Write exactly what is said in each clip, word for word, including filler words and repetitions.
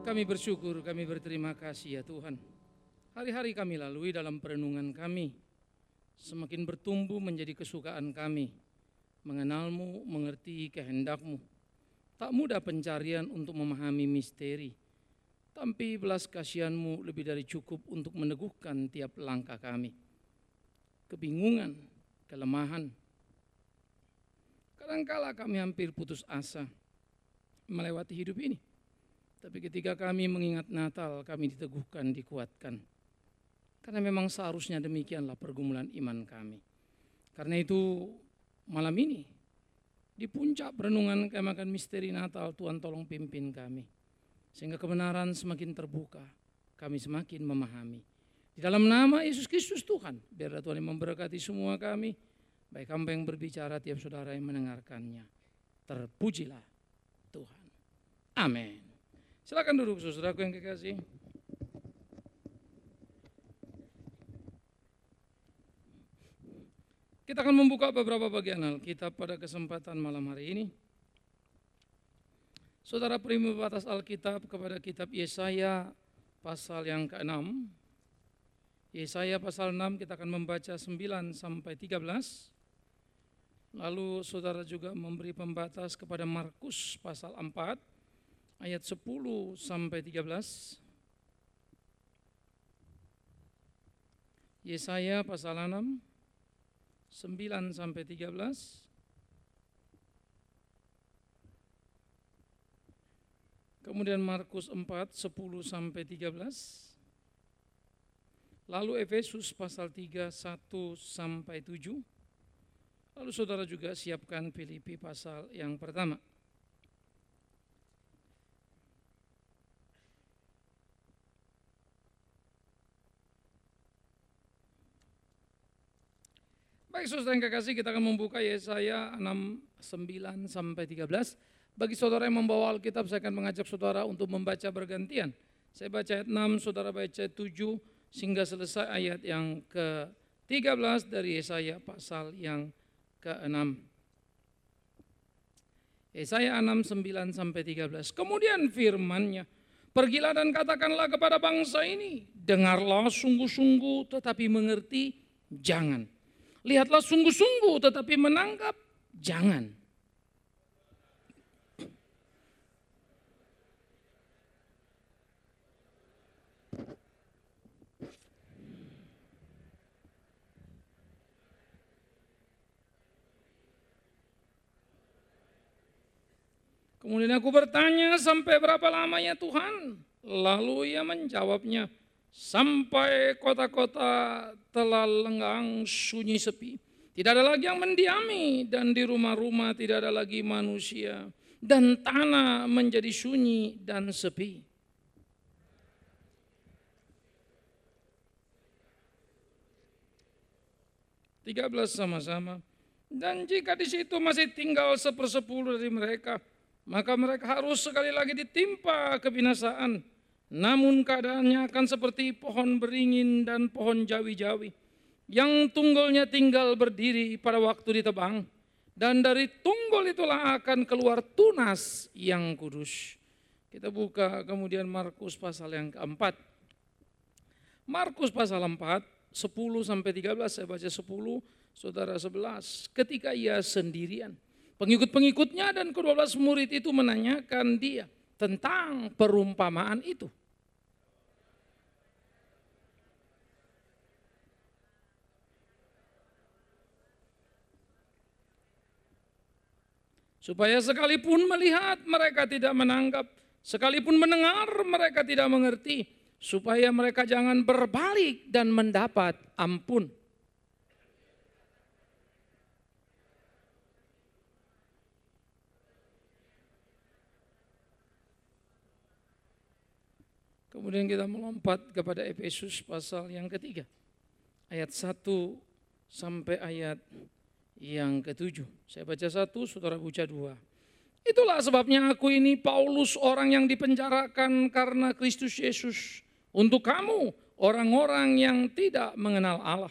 Kami bersyukur, kami berterima kasih ya Tuhan. Hari-hari kami lalui dalam perenungan kami, semakin bertumbuh menjadi kesukaan kami, mengenal-Mu, mengerti kehendak-Mu. Tak mudah pencarian untuk memahami misteri, tapi belas kasihan-Mu lebih dari cukup untuk meneguhkan tiap langkah kami. Kebingungan, kelemahan, kadangkala kami hampir putus asa melewati hidup ini. Tapi ketika kami mengingat Natal, kami diteguhkan, dikuatkan. Karena memang seharusnya demikianlah pergumulan iman kami. Karena itu malam ini, di puncak perenungan kami akan misteri Natal, Tuhan tolong pimpin kami. Sehingga kebenaran semakin terbuka, kami semakin memahami. Di dalam nama Yesus Kristus Tuhan, biarlah Tuhan yang memberkati semua kami, baik hamba yang berbicara, tiap saudara yang mendengarkannya. Terpujilah Tuhan. Amin. Silakan duduk saudaraku yang kekasih. Kita akan membuka beberapa bagian Alkitab pada kesempatan malam hari ini. Saudara beri batas Alkitab kepada kitab Yesaya pasal yang keenam. Yesaya pasal enam kita akan membaca sembilan sampai tiga belas. Lalu saudara juga memberi pembatas kepada Markus pasal empat. Ayat sepuluh sampai tiga belas. Yesaya pasal enam, sembilan sampai tiga belas. Kemudian Markus empat, sepuluh sampai tiga belas. Lalu Efesus pasal tiga, satu sampai tujuh. Lalu saudara juga siapkan Filipi pasal yang pertama. Baik saudara yang kekasih, kita akan membuka Yesaya enam, sembilan sampai tiga belas. Bagi saudara yang membawa Alkitab, saya akan mengajak saudara untuk membaca bergantian. Saya baca ayat enam, saudara baca tujuh, sehingga selesai ayat yang ke tiga belas dari Yesaya pasal yang keenam. Yesaya enam, sembilan sampai tiga belas. Kemudian firman-Nya, pergilah dan katakanlah kepada bangsa ini, dengarlah sungguh-sungguh tetapi mengerti jangan. Lihatlah sungguh-sungguh tetapi menangkap jangan. Kemudian aku bertanya, sampai berapa lamanya Tuhan? Lalu Ia menjawabnya, sampai kota-kota telah lenggang sunyi sepi. Tidak ada lagi yang mendiami, dan di rumah-rumah tidak ada lagi manusia. Dan tanah menjadi sunyi dan sepi. tiga belas sama-sama. Dan jika di situ masih tinggal sepersepuluh dari mereka, maka mereka harus sekali lagi ditimpa kebinasaan. Namun keadaannya akan seperti pohon beringin dan pohon jawi-jawi, yang tunggulnya tinggal berdiri pada waktu ditebang, dan dari tunggul itulah akan keluar tunas yang kudus. Kita buka kemudian Markus pasal yang keempat. Markus pasal empat, sepuluh sampai tiga belas, saya baca sepuluh, saudara sebelas. Ketika ia sendirian, pengikut-pengikutnya dan kedua belas murid itu menanyakan dia tentang perumpamaan itu. Supaya sekalipun melihat mereka tidak menangkap, sekalipun mendengar mereka tidak mengerti, supaya mereka jangan berbalik dan mendapat ampun. Kemudian kita melompat kepada Efesus pasal yang ketiga, ayat satu sampai ayat yang ketujuh. Saya baca satu, saudara baca dua. Itulah sebabnya aku ini Paulus, orang yang dipenjarakan karena Kristus Yesus, untuk kamu orang-orang yang tidak mengenal Allah.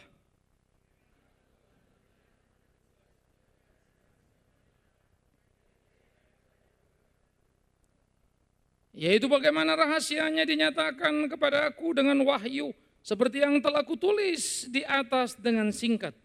Yaitu bagaimana rahasianya dinyatakan kepada aku dengan wahyu, seperti yang telah kutulis di atas dengan singkat.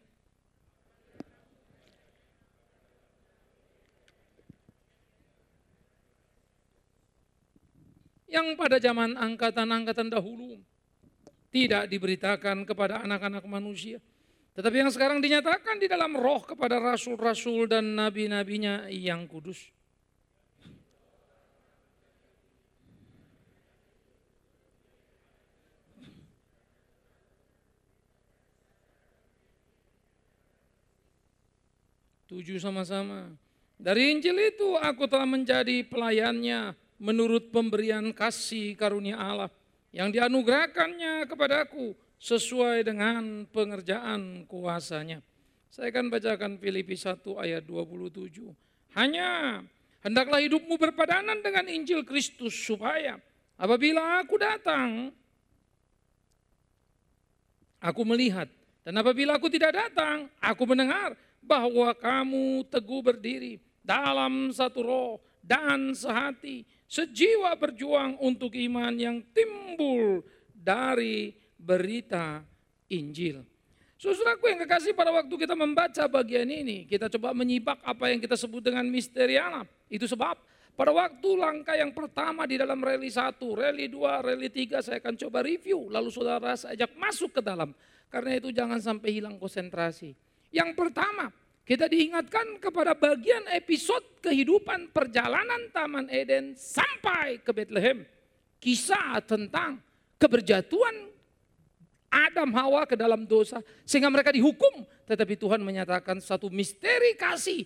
Yang pada zaman angkatan-angkatan dahulu tidak diberitakan kepada anak-anak manusia, tetapi yang sekarang dinyatakan di dalam roh kepada rasul-rasul dan nabi-nabinya yang kudus. Tujuh sama-sama. Dari Injil itu aku telah menjadi pelayannya menurut pemberian kasih karunia Allah yang dianugerahkannya kepadaku sesuai dengan pengerjaan kuasanya. Saya akan bacakan Filipi satu ayat dua puluh tujuh. Hanya hendaklah hidupmu berpadanan dengan Injil Kristus supaya apabila aku datang, aku melihat, dan apabila aku tidak datang, aku mendengar bahwa kamu teguh berdiri dalam satu roh dan sehati, sejiwa berjuang untuk iman yang timbul dari berita Injil. Saudaraku yang kekasih, pada waktu kita membaca bagian ini, kita coba menyimak apa yang kita sebut dengan misteri Allah. Itu sebab pada waktu langkah yang pertama di dalam reli satu, reli dua, reli tiga, saya akan coba review, lalu saudara saya ajak masuk ke dalam. Karena itu jangan sampai hilang konsentrasi. Yang pertama, kita diingatkan kepada bagian episode kehidupan perjalanan Taman Eden sampai ke Bethlehem. Kisah tentang keberjatuhan Adam Hawa ke dalam dosa sehingga mereka dihukum. Tetapi Tuhan menyatakan satu misteri kasih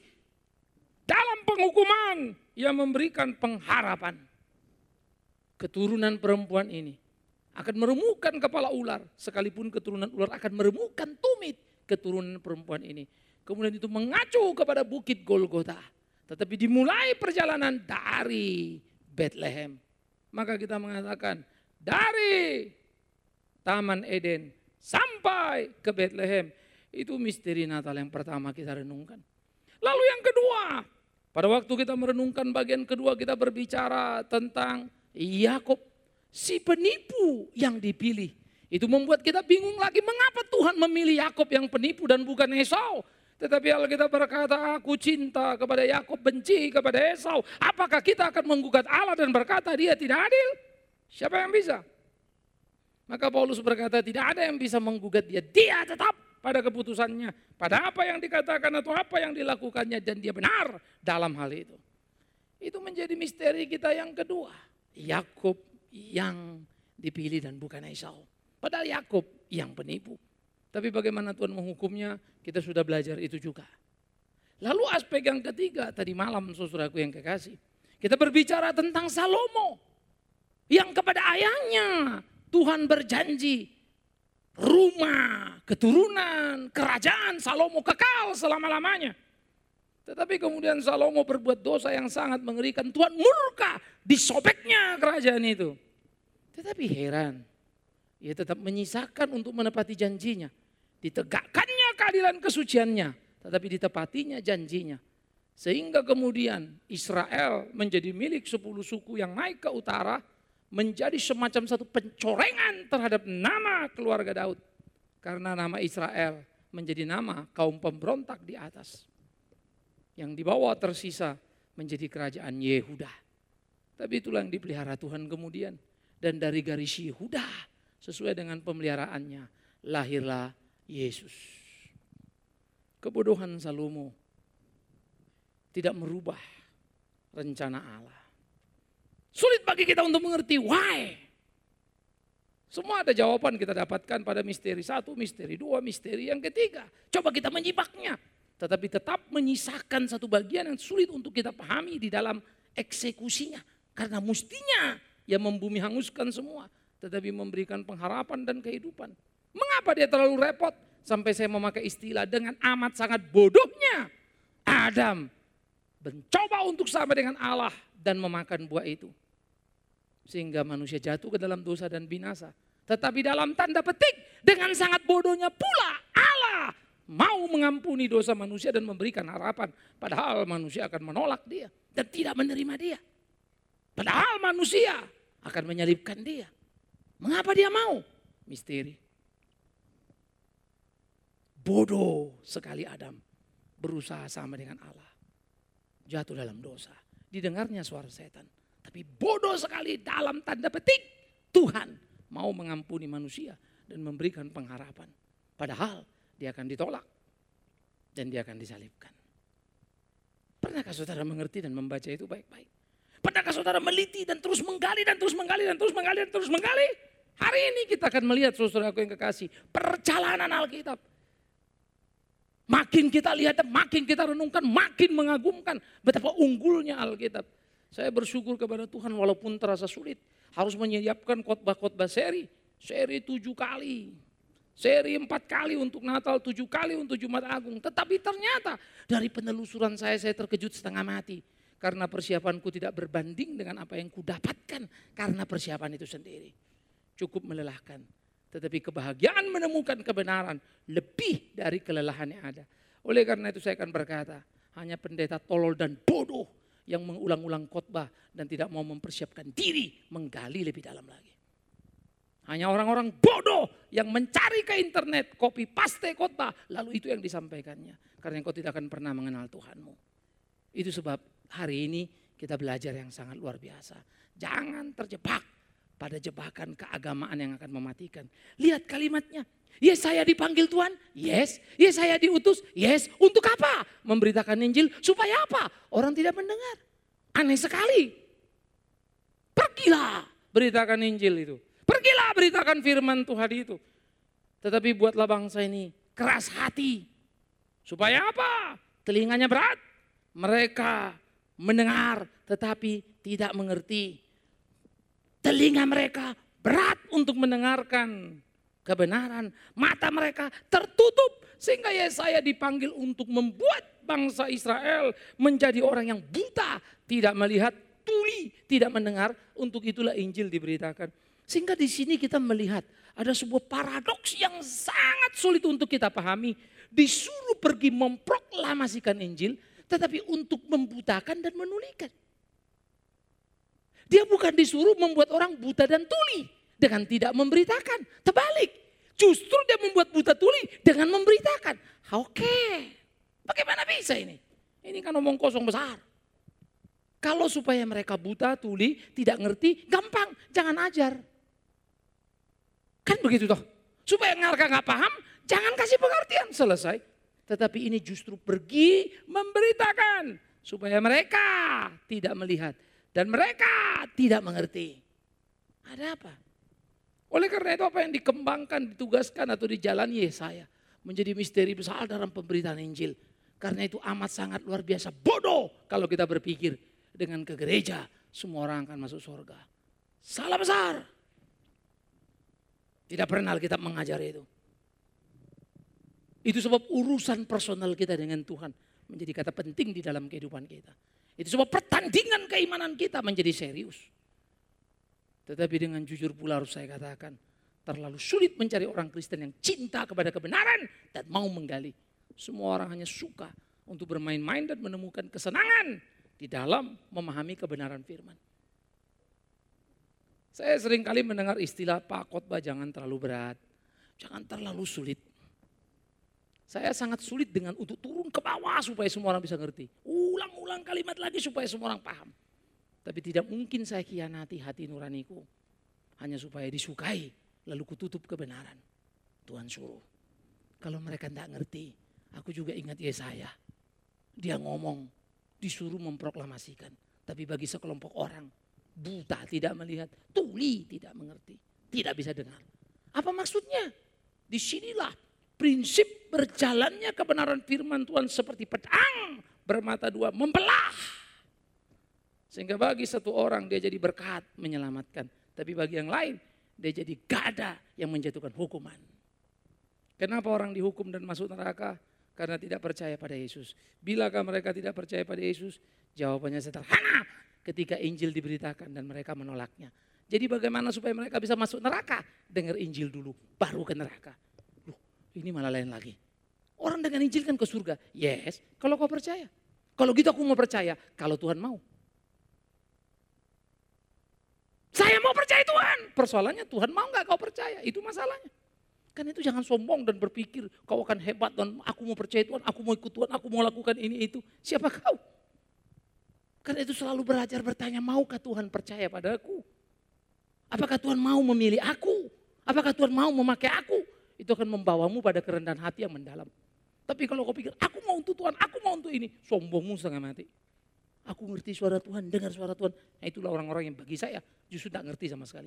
dalam penghukuman yang memberikan pengharapan. Keturunan perempuan ini akan meremukkan kepala ular, sekalipun keturunan ular akan meremukkan tumit keturunan perempuan ini. Kemudian itu mengacu kepada bukit Golgota. Tetapi dimulai perjalanan dari Bethlehem. Maka kita mengatakan dari Taman Eden sampai ke Bethlehem. Itu misteri Natal yang pertama kita renungkan. Lalu yang kedua, pada waktu kita merenungkan bagian kedua, kita berbicara tentang Yakub, si penipu yang dipilih. Itu membuat kita bingung lagi, mengapa Tuhan memilih Yakub yang penipu dan bukan Esau. Tetapi Alkitab berkata, aku cinta kepada Yakub, benci kepada Esau. Apakah kita akan menggugat Allah dan berkata dia tidak adil? Siapa yang bisa? Maka Paulus berkata, tidak ada yang bisa menggugat dia. Dia tetap pada keputusannya, pada apa yang dikatakan atau apa yang dilakukannya, dan dia benar dalam hal itu. Itu menjadi misteri kita yang kedua. Yakub yang dipilih dan bukan Esau. Padahal Yakub yang penipu. Tapi bagaimana Tuhan menghukumnya, kita sudah belajar itu juga. Lalu aspek yang ketiga, tadi malam saudaraku yang kekasih. Kita berbicara tentang Salomo. Yang kepada ayahnya Tuhan berjanji rumah, keturunan, kerajaan Salomo kekal selama-lamanya. Tetapi kemudian Salomo berbuat dosa yang sangat mengerikan. Tuhan murka, disobeknya kerajaan itu. Tetapi heran, ia tetap menyisakan untuk menepati janjinya. Ditegakkannya keadilan kesuciannya, tetapi ditepatinya janjinya. Sehingga kemudian Israel menjadi milik sepuluh suku yang naik ke utara, menjadi semacam satu pencorengan terhadap nama keluarga Daud. Karena nama Israel menjadi nama kaum pemberontak di atas. Yang dibawa tersisa menjadi kerajaan Yehuda. Tapi itulah yang dipelihara Tuhan kemudian. Dan dari garis Yehuda, sesuai dengan pemeliharaannya, lahirlah Yesus. Kebodohan Salomo tidak merubah rencana Allah. Sulit bagi kita untuk mengerti why. Semua ada jawaban kita dapatkan pada misteri satu, misteri dua, misteri yang ketiga. Coba kita menyimaknya. Tetapi tetap menyisakan satu bagian yang sulit untuk kita pahami di dalam eksekusinya. Karena mestinya yang membumi hanguskan semua. Tetapi memberikan pengharapan dan kehidupan. Mengapa dia terlalu repot? Sampai saya memakai istilah dengan amat sangat bodohnya. Adam mencoba untuk sama dengan Allah dan memakan buah itu. Sehingga manusia jatuh ke dalam dosa dan binasa. Tetapi dalam tanda petik dengan sangat bodohnya pula Allah mau mengampuni dosa manusia dan memberikan harapan. Padahal manusia akan menolak dia dan tidak menerima dia. Padahal manusia akan menyalibkan dia. Mengapa dia mau? Misteri. Bodoh sekali Adam berusaha sama dengan Allah. Jatuh dalam dosa. Didengarnya suara setan. Tapi bodoh sekali dalam tanda petik Tuhan mau mengampuni manusia dan memberikan pengharapan. Padahal dia akan ditolak dan dia akan disalibkan. Pernahkah saudara mengerti dan membaca itu baik-baik? Pernahkah saudara meliti dan terus menggali dan terus menggali dan terus menggali dan terus menggali? Hari ini kita akan melihat saudaraku yang kekasih, perjalanan Alkitab. Makin kita lihat, makin kita renungkan, makin mengagumkan betapa unggulnya Alkitab. Saya bersyukur kepada Tuhan walaupun terasa sulit. Harus menyiapkan khotbah-khotbah seri. Seri tujuh kali. Seri empat kali untuk Natal, tujuh kali untuk Jumat Agung. Tetapi ternyata dari penelusuran saya, saya terkejut setengah mati. Karena persiapanku tidak berbanding dengan apa yang kudapatkan karena persiapan itu sendiri. Cukup melelahkan. Tetapi kebahagiaan menemukan kebenaran lebih dari kelelahan yang ada. Oleh karena itu saya akan berkata, hanya pendeta tolol dan bodoh yang mengulang-ulang khotbah dan tidak mau mempersiapkan diri menggali lebih dalam lagi. Hanya orang-orang bodoh yang mencari ke internet, copy paste khotbah, lalu itu yang disampaikannya. Karena engkau tidak akan pernah mengenal Tuhanmu. Itu sebab hari ini kita belajar yang sangat luar biasa. Jangan terjebak pada jebakan keagamaan yang akan mematikan. Lihat kalimatnya. Yes, saya dipanggil Tuhan. Yes. Yes, saya diutus. Yes. Untuk apa? Memberitakan Injil. Supaya apa? Orang tidak mendengar. Aneh sekali. Pergilah beritakan Injil itu. Pergilah beritakan firman Tuhan itu. Tetapi buatlah bangsa ini keras hati. Supaya apa? Telinganya berat. Mereka mendengar tetapi tidak mengerti. Telinga mereka berat untuk mendengarkan kebenaran. Mata mereka tertutup sehingga Yesaya dipanggil untuk membuat bangsa Israel menjadi orang yang buta. Tidak melihat, tuli, tidak mendengar. Untuk itulah Injil diberitakan. Sehingga di sini kita melihat ada sebuah paradoks yang sangat sulit untuk kita pahami. Disuruh pergi memproklamasikan Injil, tetapi untuk membutakan dan menulikan. Dia bukan disuruh membuat orang buta dan tuli dengan tidak memberitakan. Terbalik, justru dia membuat buta tuli dengan memberitakan. Oke, bagaimana bisa ini? Ini kan omong kosong besar. Kalau supaya mereka buta, tuli, tidak ngerti, gampang, jangan ajar. Kan begitu toh. Supaya mereka nggak paham, jangan kasih pengertian, selesai. Tetapi ini justru pergi memberitakan supaya mereka tidak melihat dan mereka tidak mengerti. Ada apa? Oleh karena itu apa yang dikembangkan, ditugaskan atau dijalani Yesaya menjadi misteri besar dalam pemberitaan Injil. Karena itu amat sangat luar biasa bodoh kalau kita berpikir dengan ke gereja semua orang akan masuk surga. Salah besar. Tidak pernah Alkitab mengajar itu. Itu sebab urusan personal kita dengan Tuhan menjadi kata penting di dalam kehidupan kita. Itu sebab pertandingan keimanan kita menjadi serius. Tetapi dengan jujur pula harus saya katakan, terlalu sulit mencari orang Kristen yang cinta kepada kebenaran dan mau menggali. Semua orang hanya suka untuk bermain-main dan menemukan kesenangan di dalam memahami kebenaran firman. Saya sering kali mendengar istilah, Pak khotbah jangan terlalu berat, jangan terlalu sulit. Saya sangat sulit dengan untuk turun ke bawah supaya semua orang bisa ngerti. Ulang-ulang kalimat lagi supaya semua orang paham. Tapi tidak mungkin saya khianati hati nuraniku. Hanya supaya disukai lalu kututup kebenaran. Tuhan suruh. Kalau mereka tidak ngerti, aku juga ingat Yesaya. Dia ngomong, disuruh memproklamasikan. Tapi bagi sekelompok orang, buta tidak melihat, tuli tidak mengerti, tidak bisa dengar. Apa maksudnya? Disinilah prinsip berjalannya kebenaran firman Tuhan seperti pedang bermata dua membelah. Sehingga bagi satu orang dia jadi berkat menyelamatkan. Tapi bagi yang lain dia jadi gada yang menjatuhkan hukuman. Kenapa orang dihukum dan masuk neraka? Karena tidak percaya pada Yesus. Bilakah mereka tidak percaya pada Yesus? Jawabannya sederhana. Ketika Injil diberitakan dan mereka menolaknya. Jadi bagaimana supaya mereka bisa masuk neraka? Dengar Injil dulu, baru ke neraka. Loh, ini malah lain lagi. Orang dengan Injil kan ke surga. Yes, kalau kau percaya. Kalau gitu aku mau percaya, kalau Tuhan mau. mau percaya Tuhan. Persoalannya Tuhan mau gak kau percaya, itu masalahnya. Kan itu jangan sombong dan berpikir kau akan hebat dan aku mau percaya Tuhan, aku mau ikut Tuhan, aku mau lakukan ini itu. Siapa kau? Karena itu selalu belajar bertanya, maukah Tuhan percaya padaku? Apakah Tuhan mau memilih aku? Apakah Tuhan mau memakai aku? Itu akan membawamu pada kerendahan hati yang mendalam. Tapi kalau kau pikir, aku mau untuk Tuhan, aku mau untuk ini. Sombongmu setengah mati. Aku ngerti suara Tuhan, dengar suara Tuhan. Nah, itulah orang-orang yang bagi saya justru tidak ngerti sama sekali.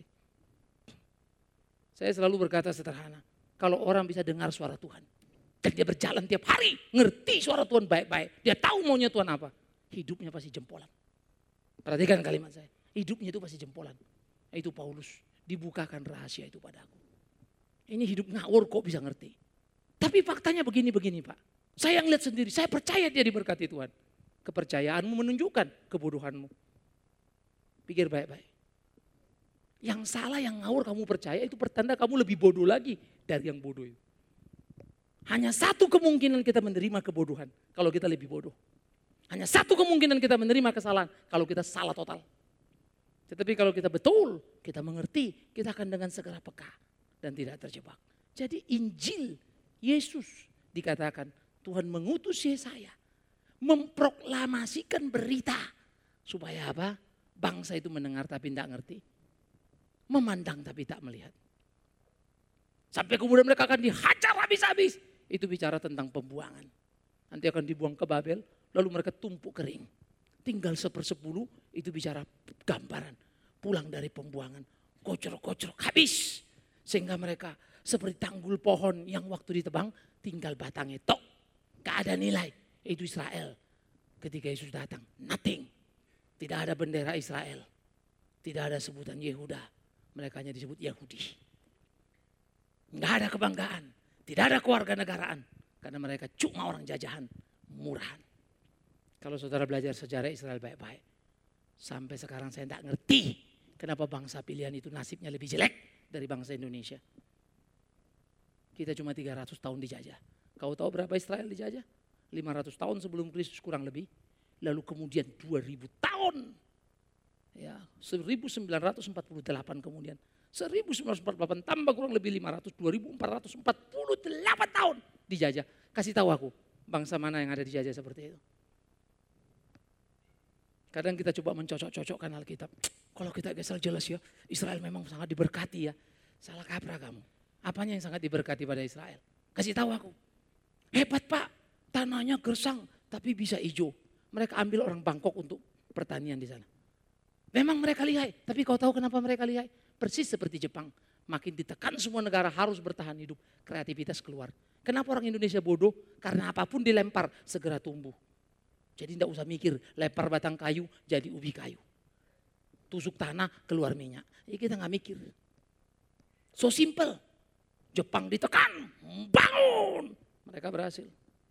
Saya selalu berkata sederhana, kalau orang bisa dengar suara Tuhan, dan dia berjalan tiap hari, ngerti suara Tuhan baik-baik, dia tahu maunya Tuhan apa, hidupnya pasti jempolan. Perhatikan kalimat saya, hidupnya itu pasti jempolan. Itu Paulus, dibukakan rahasia itu padaku. Ini hidup ngawur kok bisa ngerti. Tapi faktanya begini-begini Pak, saya ngeliat sendiri, saya percaya dia diberkati Tuhan. Kepercayaanmu menunjukkan kebodohanmu. Pikir baik-baik. Yang salah, yang ngawur kamu percaya itu pertanda kamu lebih bodoh lagi dari yang bodoh itu. Hanya satu kemungkinan kita menerima kebodohan kalau kita lebih bodoh. Hanya satu kemungkinan kita menerima kesalahan kalau kita salah total. Tetapi kalau kita betul, kita mengerti, kita akan dengan segera peka dan tidak terjebak. Jadi Injil Yesus dikatakan Tuhan mengutus Yesaya memproklamasikan berita supaya apa? Bangsa itu mendengar tapi tidak ngerti, memandang tapi tak melihat. Sampai kemudian mereka akan dihajar habis-habis. Itu bicara tentang pembuangan. Nanti akan dibuang ke Babel, lalu mereka tumpuk kering. Tinggal sepersepuluh, itu bicara gambaran. Pulang dari pembuangan, kocor-kocor, habis. Sehingga mereka seperti tanggul pohon yang waktu ditebang, tinggal batangnya tok. Gak ada nilai. Itu Israel. Ketika Yesus datang, nothing. Tidak ada bendera Israel. Tidak ada sebutan Yehuda. Mereka hanya disebut Yahudi. Nggak ada kebanggaan. Tidak ada kewarganegaraan. Karena mereka cuma orang jajahan. Murahan. Kalau saudara belajar sejarah Israel baik-baik. Sampai sekarang saya tidak ngerti. Kenapa bangsa pilihan itu nasibnya lebih jelek dari bangsa Indonesia. Kita cuma tiga ratus tahun dijajah. Kau tahu berapa Israel dijajah? lima ratus tahun sebelum Kristus kurang lebih. Lalu kemudian dua ribu tahun. Ya, seribu sembilan ratus empat puluh delapan kemudian. seribu sembilan ratus empat puluh delapan tambah kurang lebih lima ratus, dua ribu empat ratus empat puluh delapan tahun dijajah. Kasih tahu aku, bangsa mana yang ada dijajah seperti itu. Kadang kita coba mencocok-cocokkan Alkitab. Kalau kita gesel jelas ya, Israel memang sangat diberkati ya. Salah kaprah kamu. Apanya yang sangat diberkati pada Israel? Kasih tahu aku. Hebat Pak, tanahnya gersang tapi bisa hijau. Mereka ambil orang Bangkok untuk pertanian di sana. Memang mereka lihai, tapi kau tahu kenapa mereka lihai? Persis seperti Jepang. Makin ditekan semua negara harus bertahan hidup, kreativitas keluar. Kenapa orang Indonesia bodoh? Karena apapun dilempar segera tumbuh. Jadi tidak usah mikir, lempar batang kayu jadi ubi kayu. Tusuk tanah keluar minyak. Jadi kita nggak mikir. So simple. Jepang ditekan, bangun. Mereka berhasil.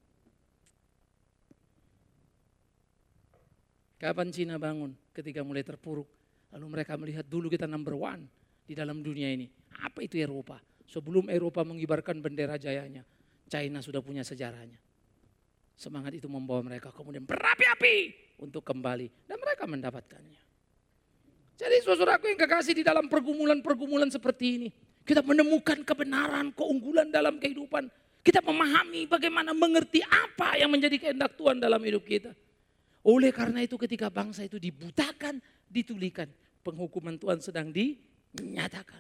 Kapan Cina bangun? Ketika mulai terpuruk. Lalu mereka melihat dulu kita number one di dalam dunia ini. Apa itu Eropa? Sebelum Eropa mengibarkan bendera jayanya, China sudah punya sejarahnya. Semangat itu membawa mereka kemudian berapi-api untuk kembali. Dan mereka mendapatkannya. Jadi saudaraku yang kekasih di dalam pergumulan-pergumulan seperti ini. Kita menemukan kebenaran, keunggulan dalam kehidupan. Kita memahami bagaimana mengerti apa yang menjadi kehendak Tuhan dalam hidup kita. Oleh karena itu ketika bangsa itu dibutakan, ditulikan. Penghukuman Tuhan sedang dinyatakan.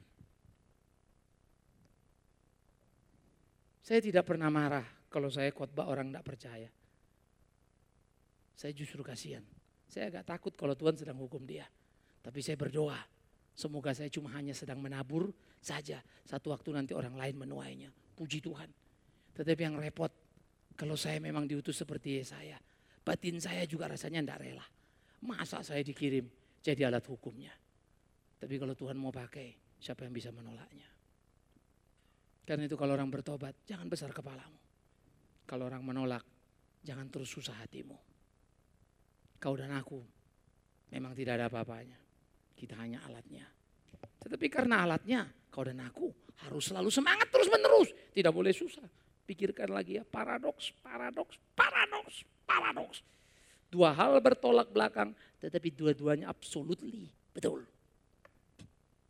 Saya tidak pernah marah kalau saya khotbah orang tidak percaya. Saya justru kasihan. Saya agak takut kalau Tuhan sedang hukum dia. Tapi saya berdoa. Semoga saya cuma hanya sedang menabur saja. Satu waktu nanti orang lain menuainya. Puji Tuhan. Tetapi yang repot kalau saya memang diutus seperti Yesaya. Batin saya juga rasanya tidak rela. Masa saya dikirim jadi alat hukumnya. Tapi kalau Tuhan mau pakai, siapa yang bisa menolaknya? Karena itu kalau orang bertobat, jangan besar kepalamu. Kalau orang menolak, jangan terus susah hatimu. Kau dan aku memang tidak ada apa-apanya. Kita hanya alatnya. Tetapi karena alatnya, kau dan aku harus selalu semangat terus menerus. Tidak boleh susah. Pikirkan lagi ya, paradoks, paradoks, paradoks, paradoks. Dua hal bertolak belakang, tetapi dua-duanya absolutely betul.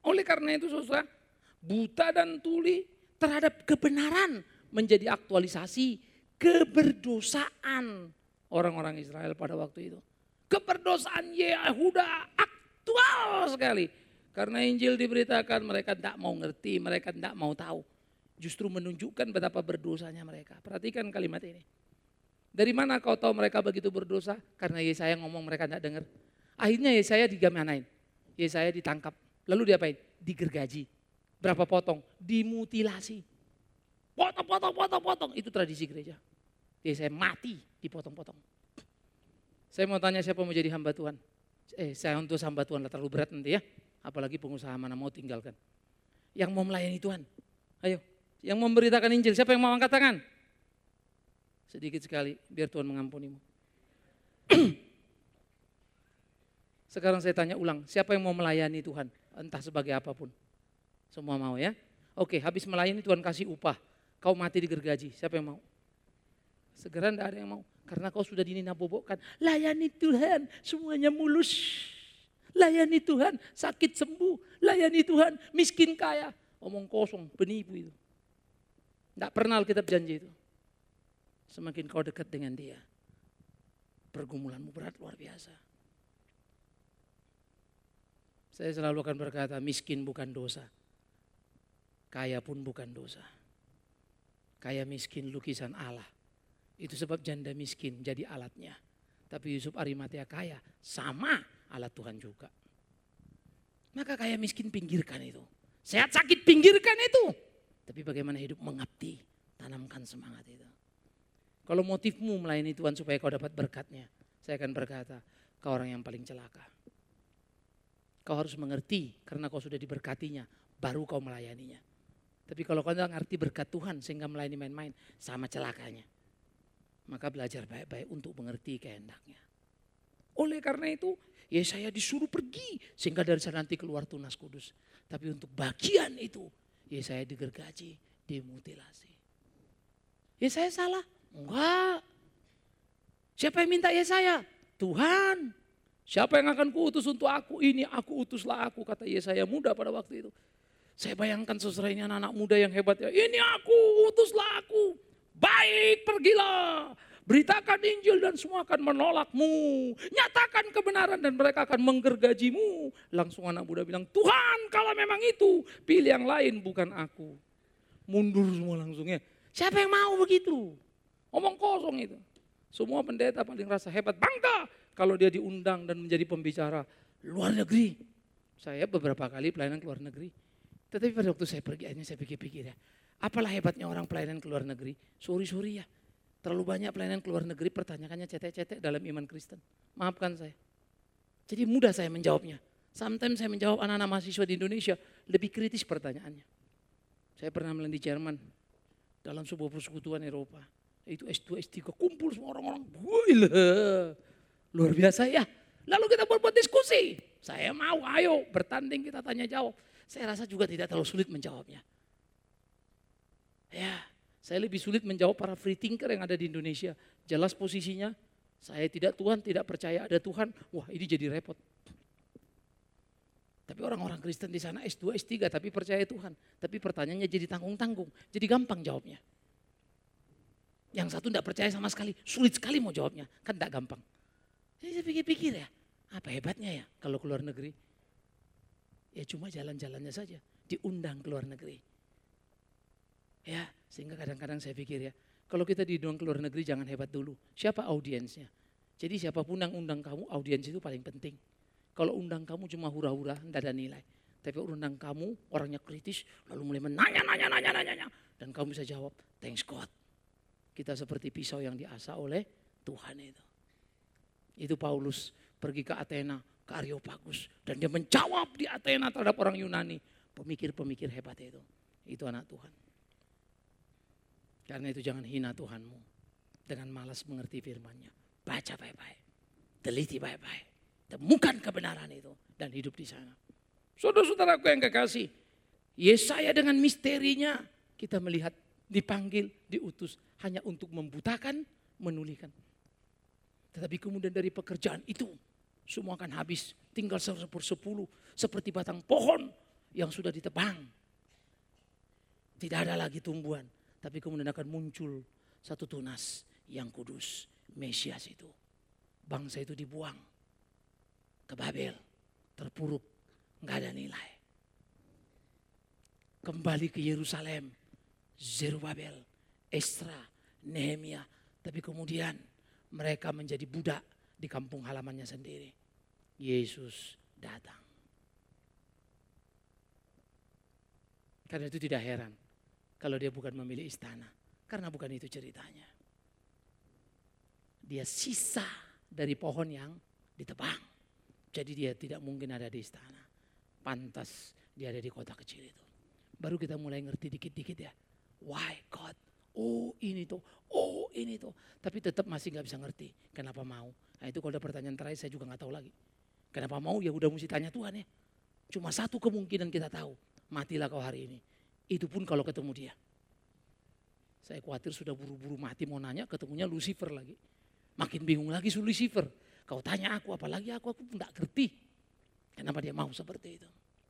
Oleh karena itu saudara, buta dan tuli terhadap kebenaran menjadi aktualisasi keberdosaan orang-orang Israel pada waktu itu. Keberdosaan Yehuda aktual sekali. Karena Injil diberitakan mereka tidak mau ngerti, mereka tidak mau tahu. Justru menunjukkan betapa berdosanya mereka. Perhatikan kalimat ini. Dari mana kau tahu mereka begitu berdosa? Karena Yesaya ngomong mereka tidak dengar. Akhirnya Yesaya digamanain. Yesaya ditangkap. Lalu diapain? Digergaji. Berapa potong? Dimutilasi. Potong, potong, potong, potong. Itu tradisi gereja. Yesaya mati dipotong-potong. Saya mau tanya siapa mau jadi hamba Tuhan? Eh, saya untuk hamba Tuhan lah terlalu berat nanti ya. Apalagi pengusaha mana mau tinggalkan. Yang mau melayani Tuhan. Ayo, yang memberitakan Injil. Siapa yang mau angkat tangan? Sedikit sekali, biar Tuhan mengampunimu. Sekarang saya tanya ulang, siapa yang mau melayani Tuhan? Entah sebagai apapun. Semua mau ya? Oke, habis melayani Tuhan kasih upah. Kau mati digergaji, siapa yang mau? Segera tidak ada yang mau. Karena kau sudah dinabobokkan. Layani Tuhan, semuanya mulus. Layani Tuhan, sakit sembuh. Layani Tuhan, miskin kaya. Omong kosong, penipu itu. Tidak pernah Alkitab janji itu. Semakin kau dekat dengan dia, pergumulanmu berat luar biasa. Saya selalu akan berkata, miskin bukan dosa. Kaya pun bukan dosa. Kaya miskin lukisan Allah. Itu sebab janda miskin jadi alatnya. Tapi Yusuf Arimatea kaya, sama alat Tuhan juga. Maka kaya miskin pinggirkan itu. Sehat sakit pinggirkan itu. Tapi bagaimana hidup mengabdi, tanamkan semangat itu. Kalau motifmu melayani Tuhan supaya kau dapat berkatnya, saya akan berkata, kau orang yang paling celaka. Kau harus mengerti karena kau sudah diberkatinya, baru kau melayaninya. Tapi kalau kau tidak ngerti berkat Tuhan sehingga melayani main-main, sama celakanya. Maka belajar baik-baik untuk mengerti kehendaknya. Oleh karena itu, Yesaya disuruh pergi sehingga dari sana nanti keluar tunas kudus. Tapi untuk bagian itu, Yesaya digergaji, dimutilasi. Yesaya salah? Enggak. Siapa yang minta Yesaya? Tuhan. Siapa yang akan kuutus untuk aku? Ini aku utuslah aku, kata Yesaya muda pada waktu itu. Saya bayangkan saudara ini anak-anak muda yang hebat ya. Ini aku, utuslah aku. Baik, pergilah. Beritakan Injil dan semua akan menolakmu. Nyatakan kebenaran dan mereka akan menggergajimu. Langsung anak muda bilang, Tuhan kalau memang itu, pilih yang lain bukan aku. Mundur semua langsungnya. Siapa yang mau begitu? Omong kosong itu. Semua pendeta paling rasa hebat, bangga kalau dia diundang dan menjadi pembicara luar negeri. Saya beberapa kali pelayanan ke luar negeri. Tetapi pada waktu saya pergi, akhirnya saya pikir-pikir ya. Apalah hebatnya orang pelayanan ke luar negeri? Sorry-sorry ya. Terlalu banyak pelayanan ke luar negeri pertanyaannya cetek-cetek dalam iman Kristen. Maafkan saya. Jadi mudah saya menjawabnya. Sometimes saya menjawab anak-anak mahasiswa di Indonesia lebih kritis pertanyaannya. Saya pernah melayani di Jerman dalam sebuah persekutuan Eropa. Itu S dua, S tiga, kumpul semua orang-orang. Wih, luar biasa ya. Lalu kita berbuat diskusi. Saya mau, ayo bertanding kita tanya jawab. Saya rasa juga tidak terlalu sulit menjawabnya. Ya, saya lebih sulit menjawab para free thinker yang ada di Indonesia. Jelas posisinya, saya tidak Tuhan, tidak percaya ada Tuhan. Wah, ini jadi repot. Tapi orang-orang Kristen di sana S dua, S tiga tapi percaya Tuhan. Tapi pertanyaannya jadi tanggung-tanggung, jadi gampang jawabnya. Yang satu tidak percaya sama sekali, sulit sekali mau jawabnya, kan tidak gampang. Jadi saya pikir-pikir ya, apa hebatnya ya kalau ke luar negeri? Ya cuma jalan-jalannya saja, diundang ke luar negeri. Ya, sehingga kadang-kadang saya pikir ya, kalau kita diundang ke luar negeri jangan hebat dulu. Siapa audiensnya? Jadi siapapun yang undang kamu, audiens itu paling penting. Kalau undang kamu cuma hura-hura, tidak ada nilai. Tapi undang kamu, orangnya kritis, lalu mulai menanya, nanya, nanya, nanya, nanya. Dan kamu bisa jawab, thanks God. Kita seperti pisau yang diasah oleh Tuhan itu. Itu Paulus pergi ke Athena, ke Areopagus. Dan dia menjawab di Athena terhadap orang Yunani. Pemikir-pemikir hebat itu. Itu anak Tuhan. Karena itu jangan hina Tuhanmu. Dengan malas mengerti firman-Nya. Baca baik-baik. Teliti baik-baik. Temukan kebenaran itu. Dan hidup di sana. Saudara-saudaraku yang kekasih. Yesaya dengan misterinya kita melihat. Dipanggil, diutus hanya untuk membutakan, menulikan. Tetapi kemudian dari pekerjaan itu semua akan habis. Tinggal sepersepuluh seperti batang pohon yang sudah ditebang. Tidak ada lagi tumbuhan, tapi kemudian akan muncul satu tunas yang kudus, Mesias itu. Bangsa itu dibuang ke Babel, terpuruk, nggak ada nilai. Kembali ke Yerusalem, Zerubabel, Esra, Nehemia, tapi kemudian mereka menjadi budak di kampung halamannya sendiri. Yesus datang. Karena itu tidak heran kalau dia bukan memilih istana, karena bukan itu ceritanya. Dia sisa dari pohon yang ditebang. Jadi dia tidak mungkin ada di istana. Pantas dia ada di kota kecil itu. Baru kita mulai ngerti dikit-dikit ya. Why God? Oh ini tuh, oh ini tuh. Tapi tetap masih gak bisa ngerti kenapa mau. Nah itu kalau ada pertanyaan terakhir saya juga gak tahu lagi. Kenapa mau ya udah mesti tanya Tuhan ya. Cuma satu kemungkinan kita tahu. Matilah kau hari ini. Itu pun kalau ketemu dia. Saya khawatir sudah buru-buru mati mau nanya ketemunya Lucifer lagi. Makin bingung lagi su Lucifer. Kau tanya aku apalagi aku, aku pun gak ngerti. Kenapa dia mau seperti itu.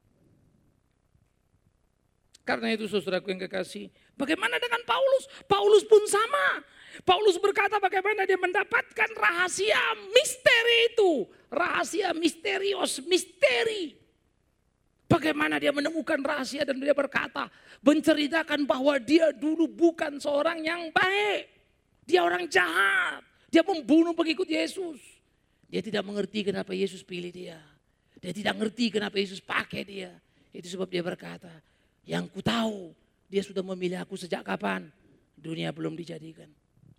Karena itu saudaraku yang kekasih, bagaimana dengan Paulus? Paulus pun sama. Paulus berkata bagaimana dia mendapatkan rahasia misteri itu. Rahasia misterius, misteri. Bagaimana dia menemukan rahasia dan dia berkata, menceritakan bahwa dia dulu bukan seorang yang baik. Dia orang jahat. Dia membunuh pengikut Yesus. Dia tidak mengerti kenapa Yesus pilih dia. Dia tidak mengerti kenapa Yesus pakai dia. Itu sebab dia berkata, yang ku tahu dia sudah memilih aku sejak kapan dunia belum dijadikan.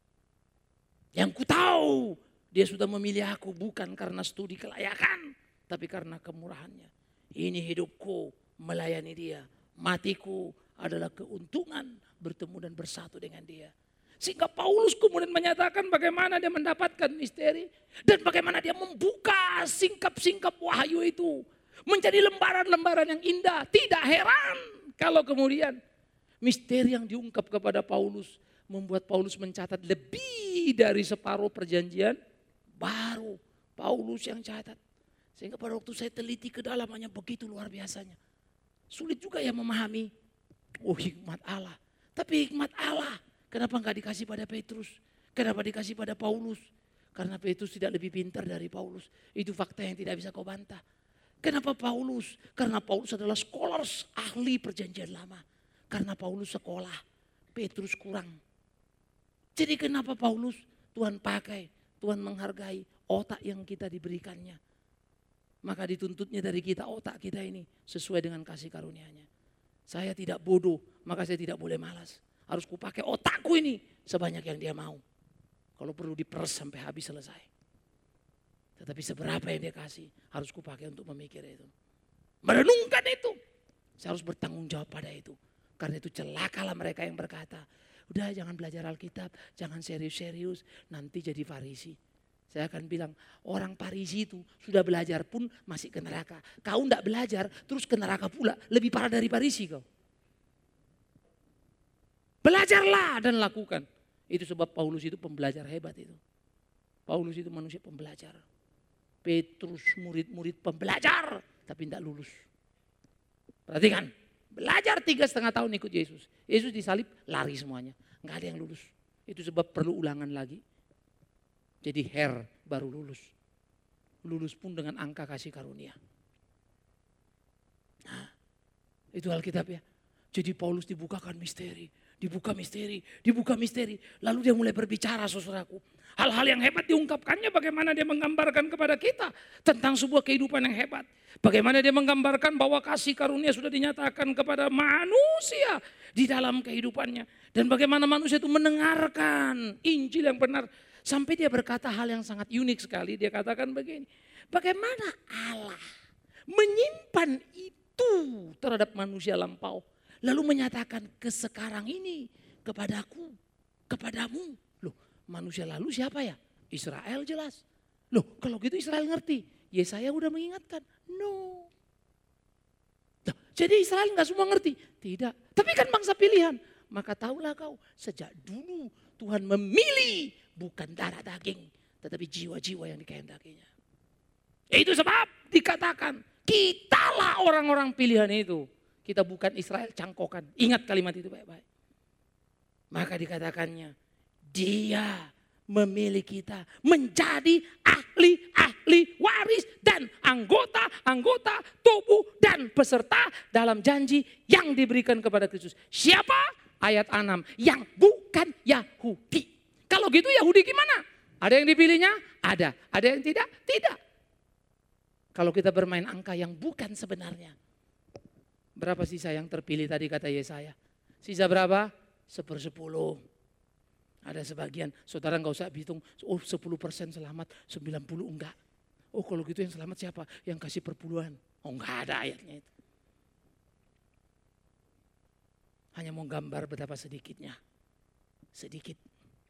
Yang ku tahu dia sudah memilih aku bukan karena studi kelayakan, tapi karena kemurahannya. Ini hidupku melayani dia. Matiku adalah keuntungan bertemu dan bersatu dengan dia. Sehingga Paulus kemudian menyatakan bagaimana dia mendapatkan misteri. Dan bagaimana dia membuka singkap-singkap wahyu itu. Menjadi lembaran-lembaran yang indah. Tidak heran kalau kemudian misteri yang diungkap kepada Paulus. Membuat Paulus mencatat lebih dari separuh perjanjian baru. Paulus yang catat. Sehingga pada waktu saya teliti kedalamannya begitu luar biasanya. Sulit juga ya memahami. Oh hikmat Allah. Tapi hikmat Allah kenapa enggak dikasih pada Petrus? Kenapa dikasih pada Paulus? Karena Petrus tidak lebih pintar dari Paulus. Itu fakta yang tidak bisa kau bantah. Kenapa Paulus? Karena Paulus adalah scholars, ahli perjanjian lama. Karena Paulus sekolah, Petrus kurang. Jadi kenapa Paulus? Tuhan pakai, Tuhan menghargai otak yang kita diberikannya. Maka dituntutnya dari kita otak kita ini sesuai dengan kasih karunia-Nya. Saya tidak bodoh, maka saya tidak boleh malas. Harus kupakai otakku ini sebanyak yang dia mau. Kalau perlu diperes sampai habis selesai. Tetapi seberapa yang dia kasih harus kupakai untuk memikir itu. Merenungkan itu. Saya harus bertanggung jawab pada itu. Karena itu celakalah mereka yang berkata, udah jangan belajar Alkitab, jangan serius-serius, nanti jadi Farisi. Saya akan bilang orang Farisi itu sudah belajar pun masih ke neraka. Kau enggak belajar terus ke neraka pula, lebih parah dari Farisi kau. Belajarlah dan lakukan. Itu sebab Paulus itu pembelajar hebat itu. Paulus itu manusia pembelajar. Petrus murid-murid pembelajar tapi tidak lulus. Perhatikan, belajar tiga setengah tahun ikut Yesus. Yesus disalib lari semuanya, nggak ada yang lulus. Itu sebab perlu ulangan lagi. Jadi her baru lulus. Lulus pun dengan angka kasih karunia. Nah, itu Alkitab ya. Jadi Paulus dibukakan misteri. Dibuka misteri, dibuka misteri. Lalu dia mulai berbicara saudaraku. Hal-hal yang hebat diungkapkannya bagaimana dia menggambarkan kepada kita. Tentang sebuah kehidupan yang hebat. Bagaimana dia menggambarkan bahwa kasih karunia sudah dinyatakan kepada manusia di dalam kehidupannya. Dan bagaimana manusia itu mendengarkan Injil yang benar. Sampai dia berkata hal yang sangat unik sekali. Dia katakan begini. Bagaimana Allah menyimpan itu terhadap manusia lampau. Lalu menyatakan ke sekarang ini kepadaku, kepadamu. Loh manusia lalu siapa ya? Israel jelas. Loh kalau gitu Israel ngerti. Yesaya udah mengingatkan. No. Loh, jadi Israel gak semua ngerti? Tidak. Tapi kan bangsa pilihan. Maka tahulah kau sejak dulu Tuhan memilih bukan darah daging. Tetapi jiwa-jiwa yang dikehendakinya. Itu sebab dikatakan kitalah orang-orang orang pilihan itu. Kita bukan Israel cangkokan. Ingat kalimat itu baik-baik. Maka dikatakannya, dia memilih kita menjadi ahli-ahli waris dan anggota-anggota tubuh dan peserta dalam janji yang diberikan kepada Kristus. Siapa? Ayat enam, yang bukan Yahudi. Kalau gitu Yahudi gimana? Ada yang dipilihnya? Ada. Ada yang tidak? Tidak. Kalau kita bermain angka yang bukan sebenarnya. Berapa sisa yang terpilih tadi kata Yesaya? Sisa berapa? Sepersepuluh. Ada sebagian, saudara nggak usah hitung, oh sepuluh persen selamat, sembilan puluh enggak. Oh kalau gitu yang selamat siapa? Yang kasih perpuluhan. Oh enggak ada ayatnya itu. Hanya mau gambar betapa sedikitnya. Sedikit.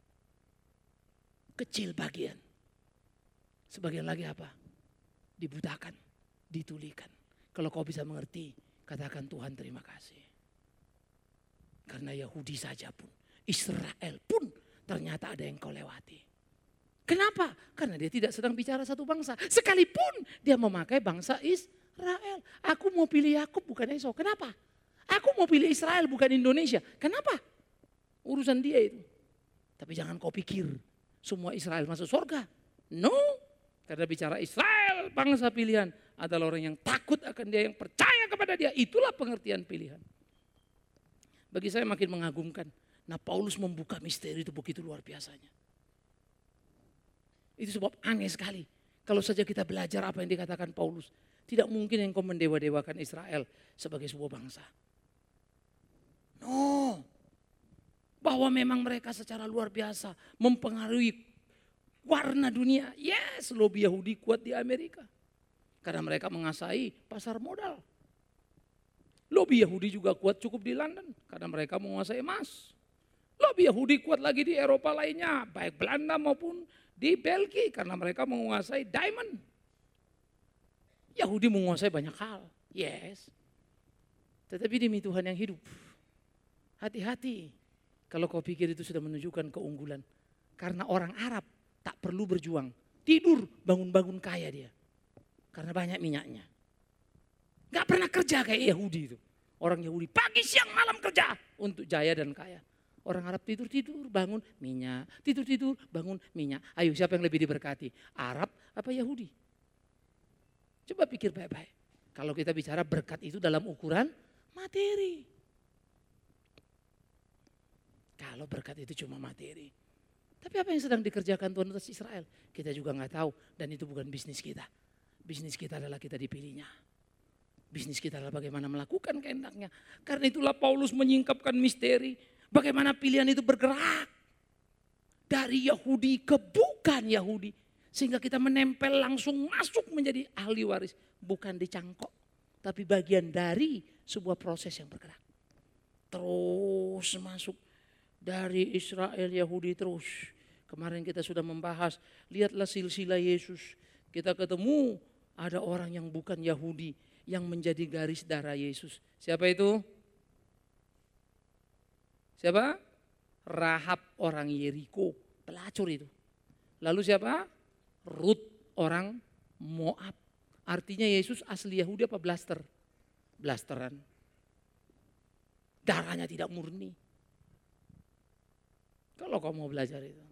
Kecil bagian. Sebagian lagi apa? Dibutakan, ditulikan. Kalau kau bisa mengerti, katakan Tuhan terima kasih. Karena Yahudi saja pun, Israel pun ternyata ada yang kau lewati. Kenapa? Karena dia tidak sedang bicara satu bangsa. Sekalipun dia memakai bangsa Israel. Aku mau pilih Yakub bukan Esau. Kenapa? Aku mau pilih Israel bukan Indonesia. Kenapa? Urusan dia itu. Tapi jangan kau pikir semua Israel masuk surga. No. Karena bicara Israel bangsa pilihan adalah orang yang takut akan dia, yang percaya kepada dia. Itulah pengertian pilihan. Bagi saya makin mengagumkan. Nah Paulus membuka misteri itu begitu luar biasanya. Itu sebab aneh sekali. Kalau saja kita belajar apa yang dikatakan Paulus. Tidak mungkin engkau mendewa-dewakan Israel sebagai sebuah bangsa. No. Bahwa memang mereka secara luar biasa mempengaruhi warna dunia. Yes, lobby Yahudi kuat di Amerika. Karena mereka menguasai pasar modal. Lobby Yahudi juga kuat cukup di London. Karena mereka menguasai emas. Lobby Yahudi kuat lagi di Eropa lainnya. Baik Belanda maupun di Belgia. Karena mereka menguasai diamond. Yahudi menguasai banyak hal. Yes. Tetapi demi Tuhan yang hidup. Hati-hati. Kalau kau pikir itu sudah menunjukkan keunggulan. Karena orang Arab tak perlu berjuang. Tidur bangun-bangun kaya dia. Karena banyak minyaknya. Gak pernah kerja kayak Yahudi itu. Orang Yahudi pagi siang malam kerja untuk jaya dan kaya. Orang Arab tidur-tidur bangun minyak. Tidur-tidur bangun minyak. Ayo siapa yang lebih diberkati? Arab apa Yahudi? Coba pikir baik-baik. Kalau kita bicara berkat itu dalam ukuran materi. Kalau berkat itu cuma materi. Tapi apa yang sedang dikerjakan Tuhan atas Israel? Kita juga gak tahu dan itu bukan bisnis kita. Bisnis kita adalah kita dipilihnya. Bisnis kita adalah bagaimana melakukan kehendaknya. Karena itulah Paulus menyingkapkan misteri. Bagaimana pilihan itu bergerak. Dari Yahudi ke bukan Yahudi. Sehingga kita menempel langsung masuk menjadi ahli waris. Bukan dicangkok. Tapi bagian dari sebuah proses yang bergerak. Terus masuk. Dari Israel Yahudi terus. Kemarin kita sudah membahas. Lihatlah silsilah Yesus. Kita ketemu ada orang yang bukan Yahudi. Yang menjadi garis darah Yesus. Siapa itu? Siapa? Rahab orang Yeriko. Pelacur itu. Lalu siapa? Rut orang Moab. Artinya Yesus asli Yahudi apa blaster? Blasteran. Darahnya tidak murni. Kalau kau mau belajar itu.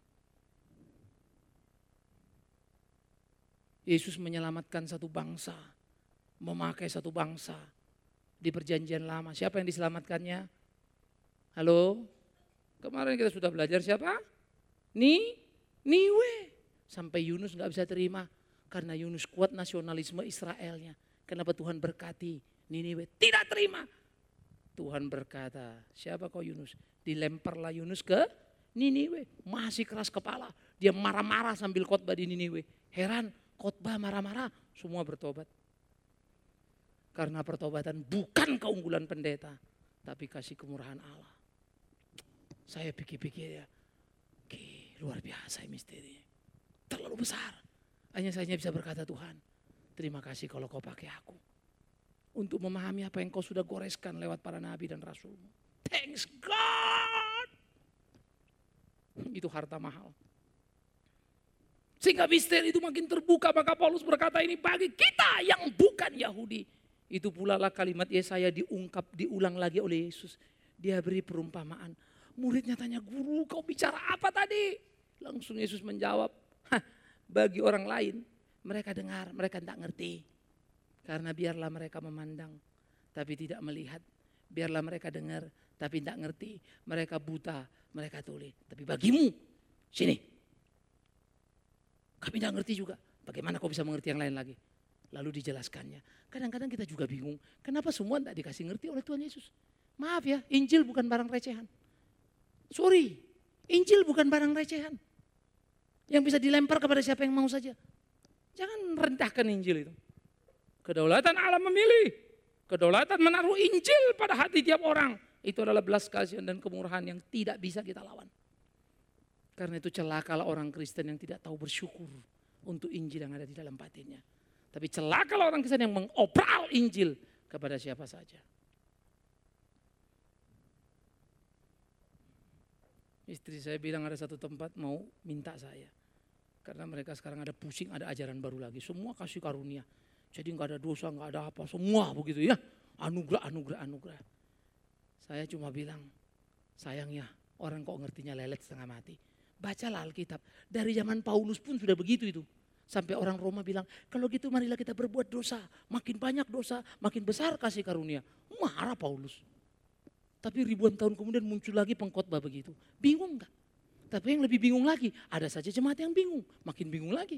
Yesus menyelamatkan satu bangsa. Memakai satu bangsa di perjanjian lama. Siapa yang diselamatkannya? Halo? Kemarin kita sudah belajar siapa? Ni, Niwe. Sampai Yunus gak bisa terima. Karena Yunus kuat nasionalisme Israelnya. Kenapa Tuhan berkati Niniwe? Tidak terima. Tuhan berkata, siapa kau Yunus? Dilemparlah Yunus ke Niniwe. Masih keras kepala. Dia marah-marah sambil khotbah di Niniwe. Heran, khotbah marah-marah. Semua bertobat. Karena pertobatan bukan keunggulan pendeta, tapi kasih kemurahan Allah. Saya pikir-pikir ya, oke, luar biasa misteri. Terlalu besar. Hanya saya bisa berkata Tuhan, terima kasih kalau kau pakai aku. Untuk memahami apa yang kau sudah goreskan lewat para nabi dan rasulmu. Thanks God. Itu harta mahal. Sehingga misteri itu makin terbuka, maka Paulus berkata ini bagi kita yang bukan Yahudi. Itu pula lah kalimat Yesaya diungkap, diulang lagi oleh Yesus. Dia beri perumpamaan. Muridnya tanya, guru kau bicara apa tadi? Langsung Yesus menjawab, hah, bagi orang lain mereka dengar, mereka tidak ngerti. Karena biarlah mereka memandang, tapi tidak melihat. Biarlah mereka dengar, tapi tidak ngerti. Mereka buta, mereka tuli. Tapi bagimu, sini. Kami tidak ngerti juga. Bagaimana kau bisa mengerti yang lain lagi? Lalu dijelaskannya. Kadang-kadang kita juga bingung, kenapa semua tidak dikasih ngerti oleh Tuhan Yesus? Maaf ya, Injil bukan barang recehan. Sorry, Injil bukan barang recehan. Yang bisa dilempar kepada siapa yang mau saja. Jangan rendahkan Injil itu. Kedaulatan Allah memilih. Kedaulatan menaruh Injil pada hati tiap orang. Itu adalah belas kasihan dan kemurahan yang tidak bisa kita lawan. Karena itu celakalah orang Kristen yang tidak tahu bersyukur untuk Injil yang ada di dalam batinnya. Tapi celakalah orang Kristen yang mengopral Injil kepada siapa saja. Istri saya bilang ada satu tempat mau minta saya. Karena mereka sekarang ada pusing, ada ajaran baru lagi. Semua kasih karunia. Jadi nggak ada dosa, nggak ada apa. Semua begitu ya. Anugerah, anugerah, anugerah. Saya cuma bilang, sayang ya orang kok ngertinya lelet setengah mati. Bacalah Alkitab. Dari zaman Paulus pun sudah begitu itu. Sampai orang Roma bilang, kalau gitu marilah kita berbuat dosa. Makin banyak dosa, makin besar kasih karunia. Marah Paulus. Tapi ribuan tahun kemudian muncul lagi pengkhotbah begitu. Bingung enggak? Tapi yang lebih bingung lagi, ada saja jemaat yang bingung. Makin bingung lagi.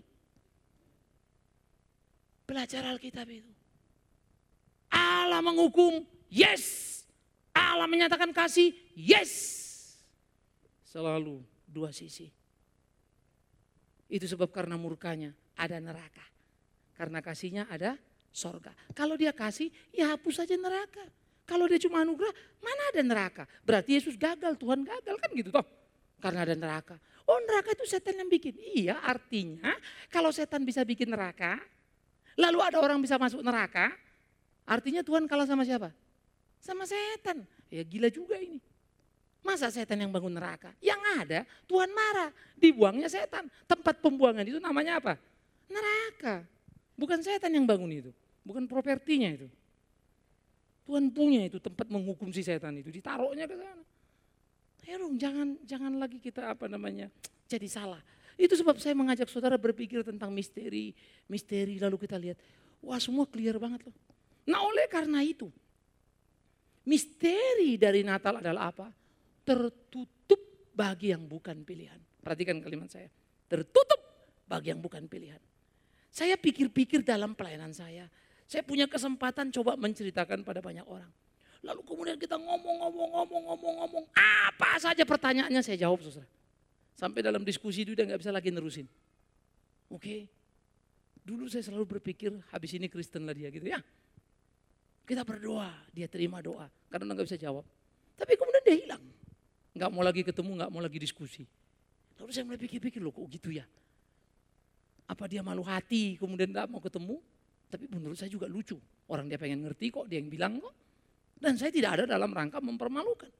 Belajar Alkitab itu. Allah menghukum, yes. Allah menyatakan kasih, yes. Selalu dua sisi. Itu sebab karena murkanya ada neraka. Karena kasihnya ada sorga. Kalau dia kasih, ya hapus saja neraka. Kalau dia cuma anugerah, mana ada neraka? Berarti Yesus gagal, Tuhan gagal kan gitu toh. Karena ada neraka. Oh neraka itu setan yang bikin. Iya artinya kalau setan bisa bikin neraka, lalu ada orang bisa masuk neraka, artinya Tuhan kalah sama siapa? Sama setan. Ya gila juga ini. Masa setan yang bangun neraka? Yang ada Tuhan marah, dibuangnya setan. Tempat pembuangan itu namanya apa? Neraka. Bukan setan yang bangun itu, bukan propertinya itu. Tuhan punya itu tempat menghukum si setan itu, ditaruhnya ke sana. Ya dong, jangan jangan lagi kita apa namanya jadi salah. Itu sebab saya mengajak saudara berpikir tentang misteri, misteri lalu kita lihat, wah semua clear banget loh. Nah oleh karena itu, misteri dari Natal adalah apa? Tertutup bagi yang bukan pilihan. Perhatikan kalimat saya, tertutup bagi yang bukan pilihan. Saya pikir-pikir dalam pelayanan saya, saya punya kesempatan coba menceritakan pada banyak orang. Lalu kemudian kita ngomong-ngomong-ngomong-ngomong-ngomong, apa saja pertanyaannya saya jawab saudara. Sampai dalam diskusi itu udah gak bisa lagi nerusin. Oke, dulu saya selalu berpikir habis ini Kristen lah dia gitu ya. Kita berdoa, dia terima doa karena udah gak bisa jawab. Tapi kemudian dia hilang. Gak mau lagi ketemu, gak mau lagi diskusi. Lalu saya mulai pikir-pikir loh kok gitu ya. Apa dia malu hati kemudian gak mau ketemu. Tapi menurut saya juga lucu. Orang dia pengen ngerti kok, dia yang bilang kok. Dan saya tidak ada dalam rangka mempermalukan.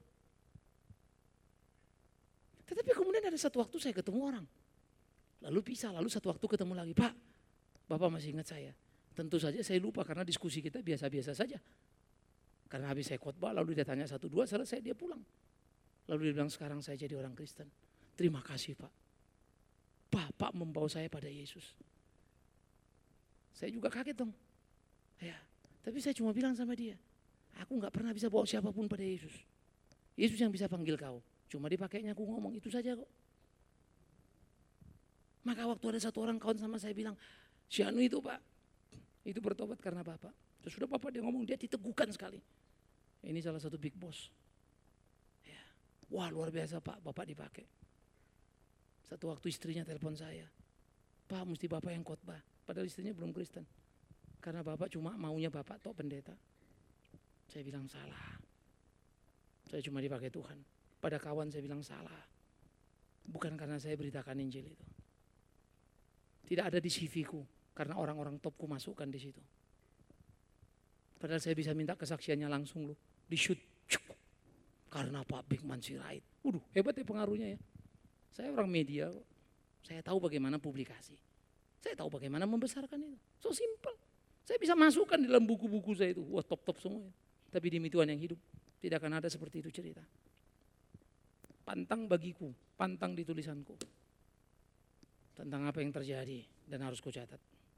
Tetapi kemudian ada satu waktu saya ketemu orang. Lalu pisah, lalu satu waktu ketemu lagi. Pak, Bapak masih ingat saya. Tentu saja saya lupa karena diskusi kita biasa-biasa saja. Karena habis saya khotbah lalu dia tanya satu dua selesai dia pulang. Lalu dia bilang sekarang saya jadi orang Kristen. Terima kasih Pak. Bapak membawa saya pada Yesus. Saya juga kaget dong. Ya, tapi saya cuma bilang sama dia, aku gak pernah bisa bawa siapapun pada Yesus. Yesus yang bisa panggil kau. Cuma dipakainya aku ngomong, itu saja kok. Maka waktu ada satu orang kawan sama saya bilang, si Anu itu Pak, itu bertobat karena Bapak. Terus sudah Bapak dia ngomong, dia diteguhkan sekali. Ini salah satu big boss. Ya. Wah luar biasa Pak, Bapak dipakai. Satu waktu istrinya telepon saya, Pak mesti Bapak yang khotbah. Padahal istrinya belum Kristen. Karena Bapak cuma maunya Bapak tok pendeta. Saya bilang salah. Saya cuma dipakai Tuhan. Pada kawan saya bilang salah. Bukan karena saya beritakan Injil itu. Tidak ada di C V-ku. Karena orang-orang topku masukkan di situ. Padahal saya bisa minta kesaksiannya langsung loh. Di shoot. Karena Pak Bigman Sirait. Waduh hebat ya pengaruhnya ya. Saya orang media. Saya tahu bagaimana publikasi. Saya tahu bagaimana membesarkan itu. So simple. Saya bisa masukkan di dalam buku-buku saya itu, wah top-top semua. Tapi demi Tuhan yang hidup, tidak akan ada seperti itu cerita. Pantang bagiku, pantang di tulisanku. Tentang apa yang terjadi dan harus kucatat.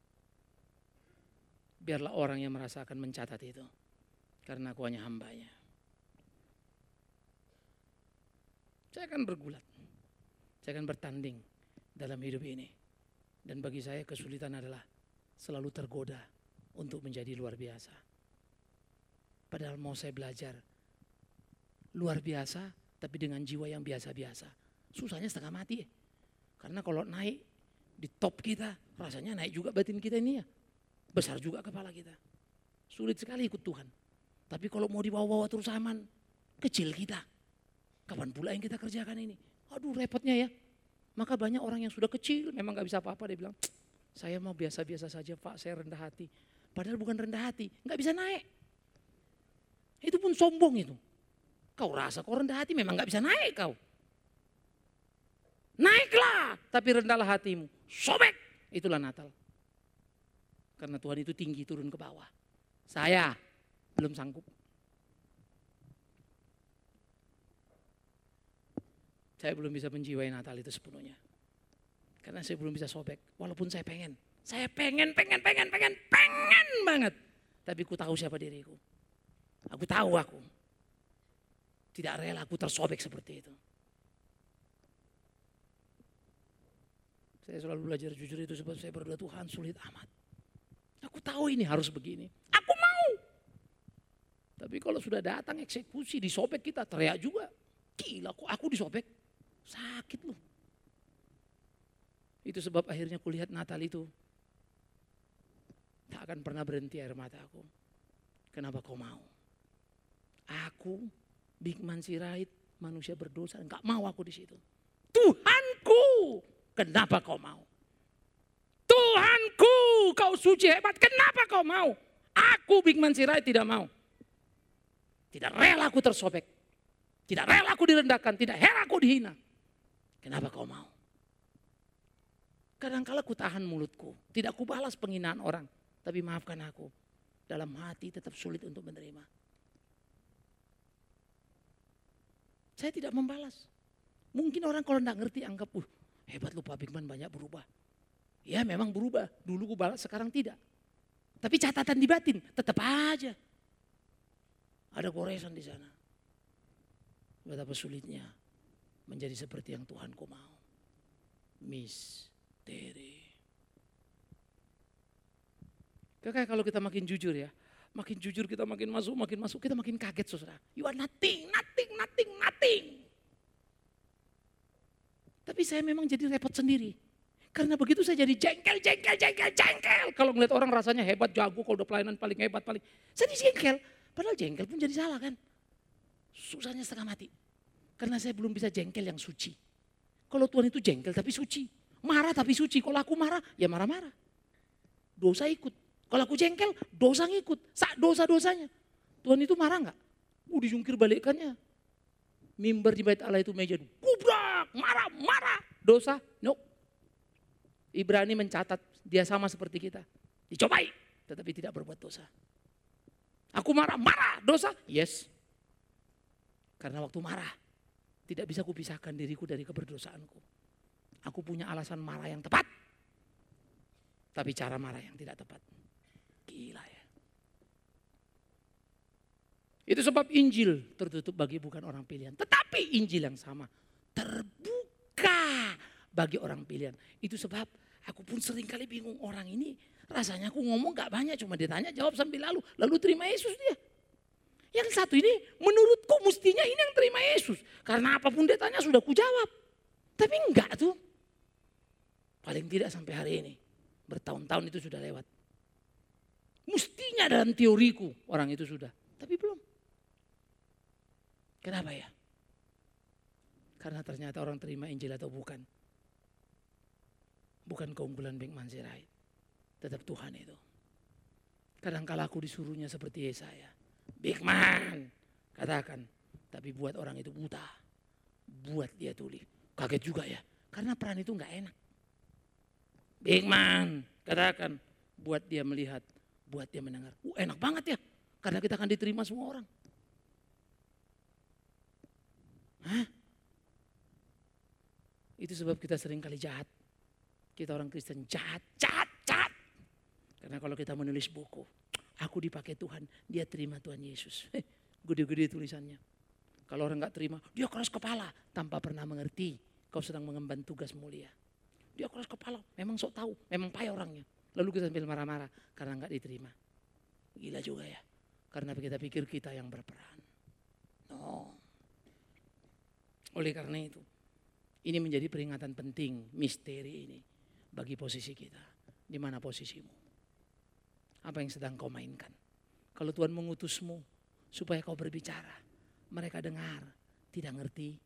Biarlah orang yang merasakan mencatat itu. Karena aku hanya hambanya. Saya akan bergulat. Saya akan bertanding dalam hidup ini. Dan bagi saya kesulitan adalah selalu tergoda untuk menjadi luar biasa. Padahal mau saya belajar luar biasa tapi dengan jiwa yang biasa-biasa. Susahnya setengah mati ya. Karena kalau naik di top kita rasanya naik juga batin kita ini ya. Besar juga kepala kita. Sulit sekali ikut Tuhan. Tapi kalau mau dibawa-bawa terus aman, kecil kita. Kapan pula yang kita kerjakan ini? Aduh repotnya ya. Maka banyak orang yang sudah kecil memang gak bisa apa-apa. Dia bilang, saya mau biasa-biasa saja Pak, saya rendah hati. Padahal bukan rendah hati, gak bisa naik. Itu pun sombong itu. Kau rasa kau rendah hati memang gak bisa naik kau. Naiklah, tapi rendahlah hatimu. Sobek, itulah Natal. Karena Tuhan itu tinggi turun ke bawah. Saya belum sanggup. Saya belum bisa menjiwai Natal itu sepenuhnya. Karena saya belum bisa sobek. Walaupun saya pengen. Saya pengen, pengen, pengen, pengen, pengen banget. Tapi ku tahu siapa diriku. Aku tahu aku. Tidak rela aku tersobek seperti itu. Saya selalu belajar jujur itu sebab saya berdoa Tuhan sulit amat. Aku tahu ini harus begini. Aku mau. Tapi kalau sudah datang eksekusi disobek kita teriak juga. Gila kok aku disobek. Sakit loh. Itu sebab akhirnya kulihat Natal itu. Tak akan pernah berhenti air mataku. Kenapa kau mau? Aku Bigman Sirait manusia berdosa. Enggak mau aku di situ. Tuhanku. Kenapa kau mau? Tuhanku, kau suci hebat. Kenapa kau mau? Aku Bigman Sirait tidak mau. Tidak rela aku tersobek. Tidak rela aku direndahkan. Tidak rela aku dihina. Kenapa kau mau? Kadang-kala ku tahan mulutku. Tidak ku balas penghinaan orang. Tapi maafkan aku. Dalam hati tetap sulit untuk menerima. Saya tidak membalas. Mungkin orang kalau tidak ngerti anggap, uh, hebat lu Pak Bigman banyak berubah. Ya memang berubah. Dulu ku balas sekarang tidak. Tapi catatan di batin tetap aja. Ada goresan di sana. Betapa sulitnya menjadi seperti yang Tuhanku mau. Misteri. Kakak kalau kita makin jujur ya. Makin jujur kita makin masuk, makin masuk. Kita makin kaget saudara. You are nothing, nothing, nothing, nothing. Tapi saya memang jadi repot sendiri. Karena begitu saya jadi jengkel, jengkel, jengkel, jengkel. Kalau ngeliat orang rasanya hebat, jago, kalau udah pelayanan paling hebat, paling. Saya dijengkel. Padahal jengkel pun jadi salah kan. Susahnya setengah mati. Karena saya belum bisa jengkel yang suci. Kalau Tuhan itu jengkel tapi suci. Marah tapi suci. Kalau aku marah, ya marah-marah. Dosa ikut. Kalau aku jengkel, dosa ngikut. Dosa-dosanya. Tuhan itu marah enggak? Uh, dijungkir balikannya. Mimbar di bait Allah itu meja. Kubrak, marah, marah. Dosa, no. Ibrani mencatat dia sama seperti kita. Dicobai, tetapi tidak berbuat dosa. Aku marah, marah, dosa? Yes. Karena waktu marah, tidak bisa kupisahkan diriku dari keberdosaanku. Aku punya alasan marah yang tepat. Tapi cara marah yang tidak tepat. Gila ya. Itu sebab Injil tertutup bagi bukan orang pilihan. Tetapi Injil yang sama terbuka bagi orang pilihan. Itu sebab aku pun sering kali bingung orang ini. Rasanya aku ngomong gak banyak, cuma ditanya jawab sambil lalu. Lalu terima Yesus dia. Yang satu ini menurutku mestinya ini yang terima Yesus. Karena apapun dia tanya sudah kujawab. Tapi enggak tuh. Paling tidak sampai hari ini. Bertahun-tahun itu sudah lewat. Mestinya dalam teoriku orang itu sudah. Tapi belum. Kenapa ya? Karena ternyata orang terima Injil atau bukan. Bukan keunggulan Bigman Sirait. Tetap Tuhan itu. Kadang-kala aku disuruhnya seperti Yesaya. Bigman, katakan. Tapi buat orang itu buta. Buat dia tuli. Kaget juga ya. Karena peran itu gak enak. Bigman, katakan. Buat dia melihat. buat dia mendengar. Uh, enak banget ya, karena kita akan diterima semua orang. Hah? Itu sebab kita sering kali jahat. Kita orang Kristen jahat, jahat, jahat. Karena kalau kita menulis buku, aku dipakai Tuhan, dia terima Tuhan Yesus. Gede-gede tulisannya. Kalau orang gak terima, dia keras kepala tanpa pernah mengerti kau sedang mengemban tugas mulia. Dia keras kepala, memang sok tahu, memang payah orangnya. Lalu kita sambil marah-marah karena gak diterima. Gila juga ya, karena kita pikir kita yang berperan. No. Oleh karena itu, ini menjadi peringatan penting, misteri ini bagi posisi kita. Di mana posisimu? Apa yang sedang kau mainkan? Kalau Tuhan mengutusmu supaya kau berbicara, mereka dengar, tidak ngerti.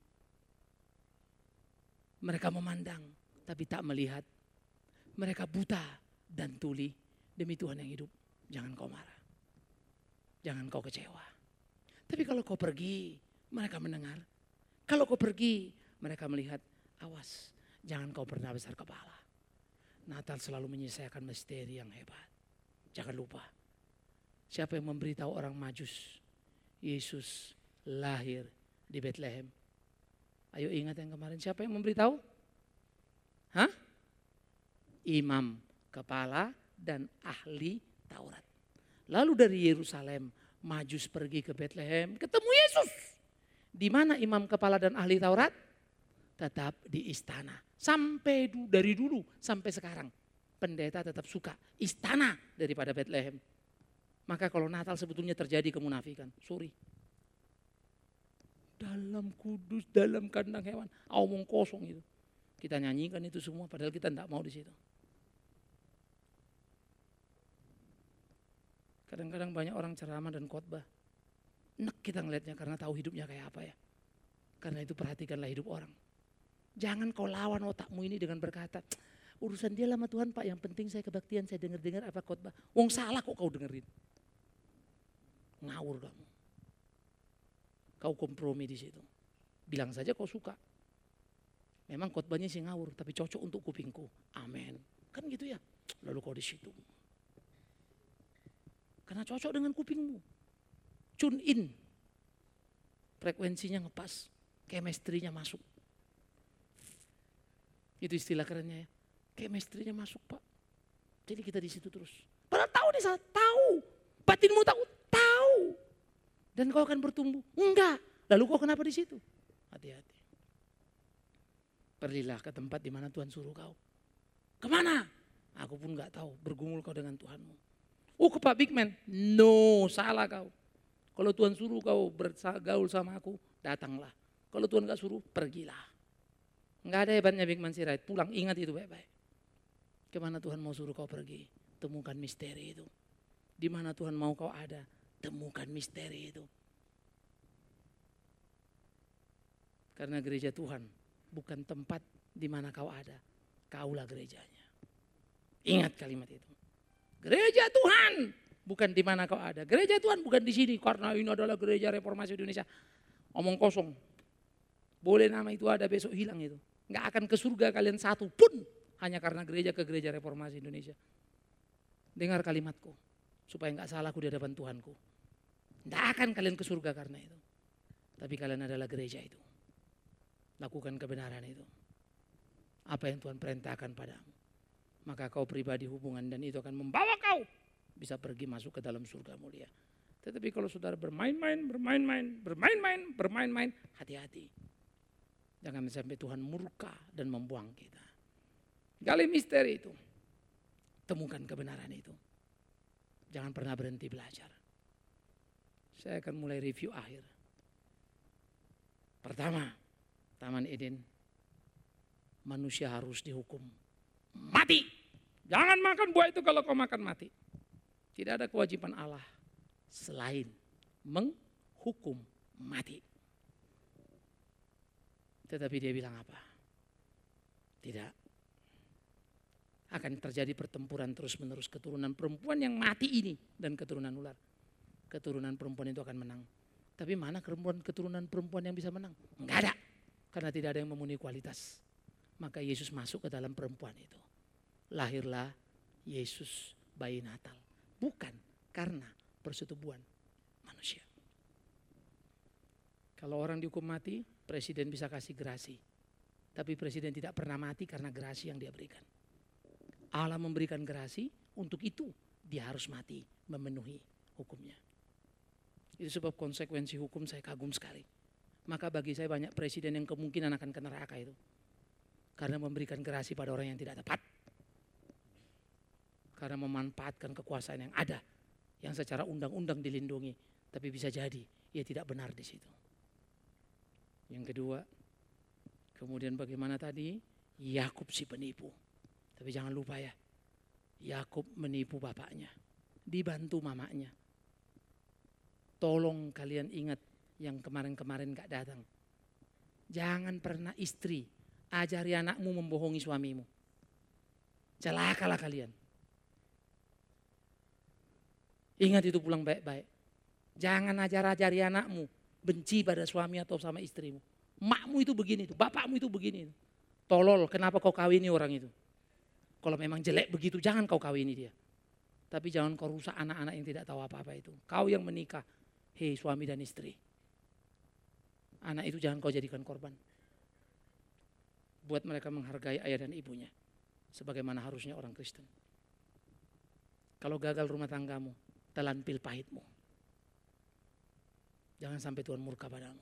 Mereka memandang, tapi tak melihat. Mereka buta dan tuli. Demi Tuhan yang hidup, jangan kau marah. Jangan kau kecewa. Tapi kalau kau pergi, mereka mendengar. Kalau kau pergi, mereka melihat, awas, jangan kau pernah besar kepala. Natal selalu menyelesaikan misteri yang hebat. Jangan lupa, siapa yang memberitahu orang Majus, Yesus lahir di Bethlehem. Ayo ingat yang kemarin, siapa yang memberitahu? Hah? Imam, kepala, dan ahli Taurat. Lalu dari Yerusalem, Majus pergi ke Bethlehem, ketemu Yesus. Di mana imam kepala dan ahli Taurat? Tetap di istana. Sampai du, dari dulu sampai sekarang. Pendeta tetap suka istana daripada Bethlehem. Maka kalau Natal sebetulnya terjadi kemunafikan. Sorry. Dalam kudus, dalam kandang hewan. Omong kosong itu. Kita nyanyikan itu semua padahal kita tidak mau di situ. Kadang-kadang banyak orang ceramah dan khotbah. Nek kita ngelihatnya karena tahu hidupnya kayak apa ya. Karena itu perhatikanlah hidup orang. Jangan kau lawan otakmu ini dengan berkata, urusan dia lama Tuhan Pak, yang penting saya kebaktian, saya dengar-dengar apa khotbah. Wong salah kok kau dengerin. Ngawur kamu. Kau kompromi di situ. Bilang saja kau suka. Memang khotbahnya sih ngawur, tapi cocok untuk kupingku. Amin. Kan gitu ya. Lalu kau di situ. Karena cocok dengan kupingmu. Tune in. Frekuensinya ngepas. Chemistry-nya masuk. Itu istilah kerennya ya. Chemistry-nya masuk Pak. Jadi kita di situ terus. Padahal tahu nih salah. Tahu. Batinmu tahu. Tahu. Dan kau akan bertumbuh. Enggak. Lalu kau kenapa di situ? Hati-hati. Pergilah ke tempat di mana Tuhan suruh kau. Kemana? Aku pun gak tahu. Bergumul kau dengan Tuhanmu. Oh ke Pak Big Man. No, salah kau. Kalau Tuhan suruh kau bergaul sama aku, datanglah. Kalau Tuhan gak suruh, pergilah. Gak ada hebatnya Big Man Sirait. Pulang, ingat itu baik-baik. Kemana Tuhan mau suruh kau pergi? Temukan misteri itu. Di mana Tuhan mau kau ada? Temukan misteri itu. Karena gereja Tuhan bukan tempat di mana kau ada. Kaulah gerejanya. Ingat kalimat itu. Gereja Tuhan bukan di mana kau ada. Gereja Tuhan bukan di sini karena ini adalah gereja Reformasi Indonesia. Omong kosong. Boleh nama itu ada, besok hilang itu. Nggak akan ke surga kalian satu pun hanya karena gereja ke gereja Reformasi Indonesia. Dengar kalimatku supaya nggak salah aku di hadapan Tuhanku. Nggak akan kalian ke surga karena itu. Tapi kalian adalah gereja itu. Lakukan kebenaran itu. Apa yang Tuhan perintahkan padamu. Maka kau pribadi hubungan dan itu akan membawa kau bisa pergi masuk ke dalam surga mulia. Tetapi kalau saudara bermain-main, bermain-main, bermain-main, bermain-main, hati-hati. Jangan sampai Tuhan murka dan membuang kita. Gali misteri itu. Temukan kebenaran itu. Jangan pernah berhenti belajar. Saya akan mulai review akhir. Pertama, Taman Eden. Manusia harus dihukum mati. Jangan makan buah itu, kalau kau makan mati. Tidak ada kewajiban Allah selain menghukum mati. Tetapi dia bilang apa? Tidak. Akan terjadi pertempuran terus-menerus keturunan perempuan yang mati ini dan keturunan ular. Keturunan perempuan itu akan menang. Tapi mana keturunan keturunan perempuan yang bisa menang? Enggak ada. Karena tidak ada yang memenuhi kualitas. Maka Yesus masuk ke dalam perempuan itu. Lahirlah Yesus bayi Natal. bukan karena persetubuhan manusia. Kalau orang dihukum mati, presiden bisa kasih gerasi. Tapi presiden tidak pernah mati karena gerasi yang dia berikan. Allah memberikan gerasi, untuk itu dia harus mati memenuhi hukumnya. Itu sebab konsekuensi hukum saya kagum sekali. Maka bagi saya banyak presiden yang kemungkinan akan ke neraka itu. Karena memberikan gerasi pada orang yang tidak tepat. Karena memanfaatkan kekuasaan yang ada. Yang secara undang-undang dilindungi. Tapi bisa jadi ia tidak benar di situ. Yang kedua, kemudian bagaimana tadi? Yakub si penipu. Tapi jangan lupa ya, Yakub menipu bapaknya. Dibantu mamanya. Tolong kalian ingat yang kemarin-kemarin gak datang. Jangan pernah istri ajari anakmu membohongi suamimu. Celakalah kalian. Ingat itu pulang baik-baik. Jangan ajar-ajari anakmu benci pada suami atau sama istrimu. Makmu itu begini itu, bapakmu itu begini. Tolol, kenapa kau kawini orang itu? Kalau memang jelek begitu, jangan kau kawini dia. Tapi jangan kau rusak anak-anak yang tidak tahu apa-apa itu. Kau yang menikah, hei suami dan istri. Anak itu jangan kau jadikan korban. Buat mereka menghargai ayah dan ibunya. Sebagaimana harusnya orang Kristen. Kalau gagal rumah tanggamu, telan pil pahitmu. Jangan sampai Tuhan murka padamu.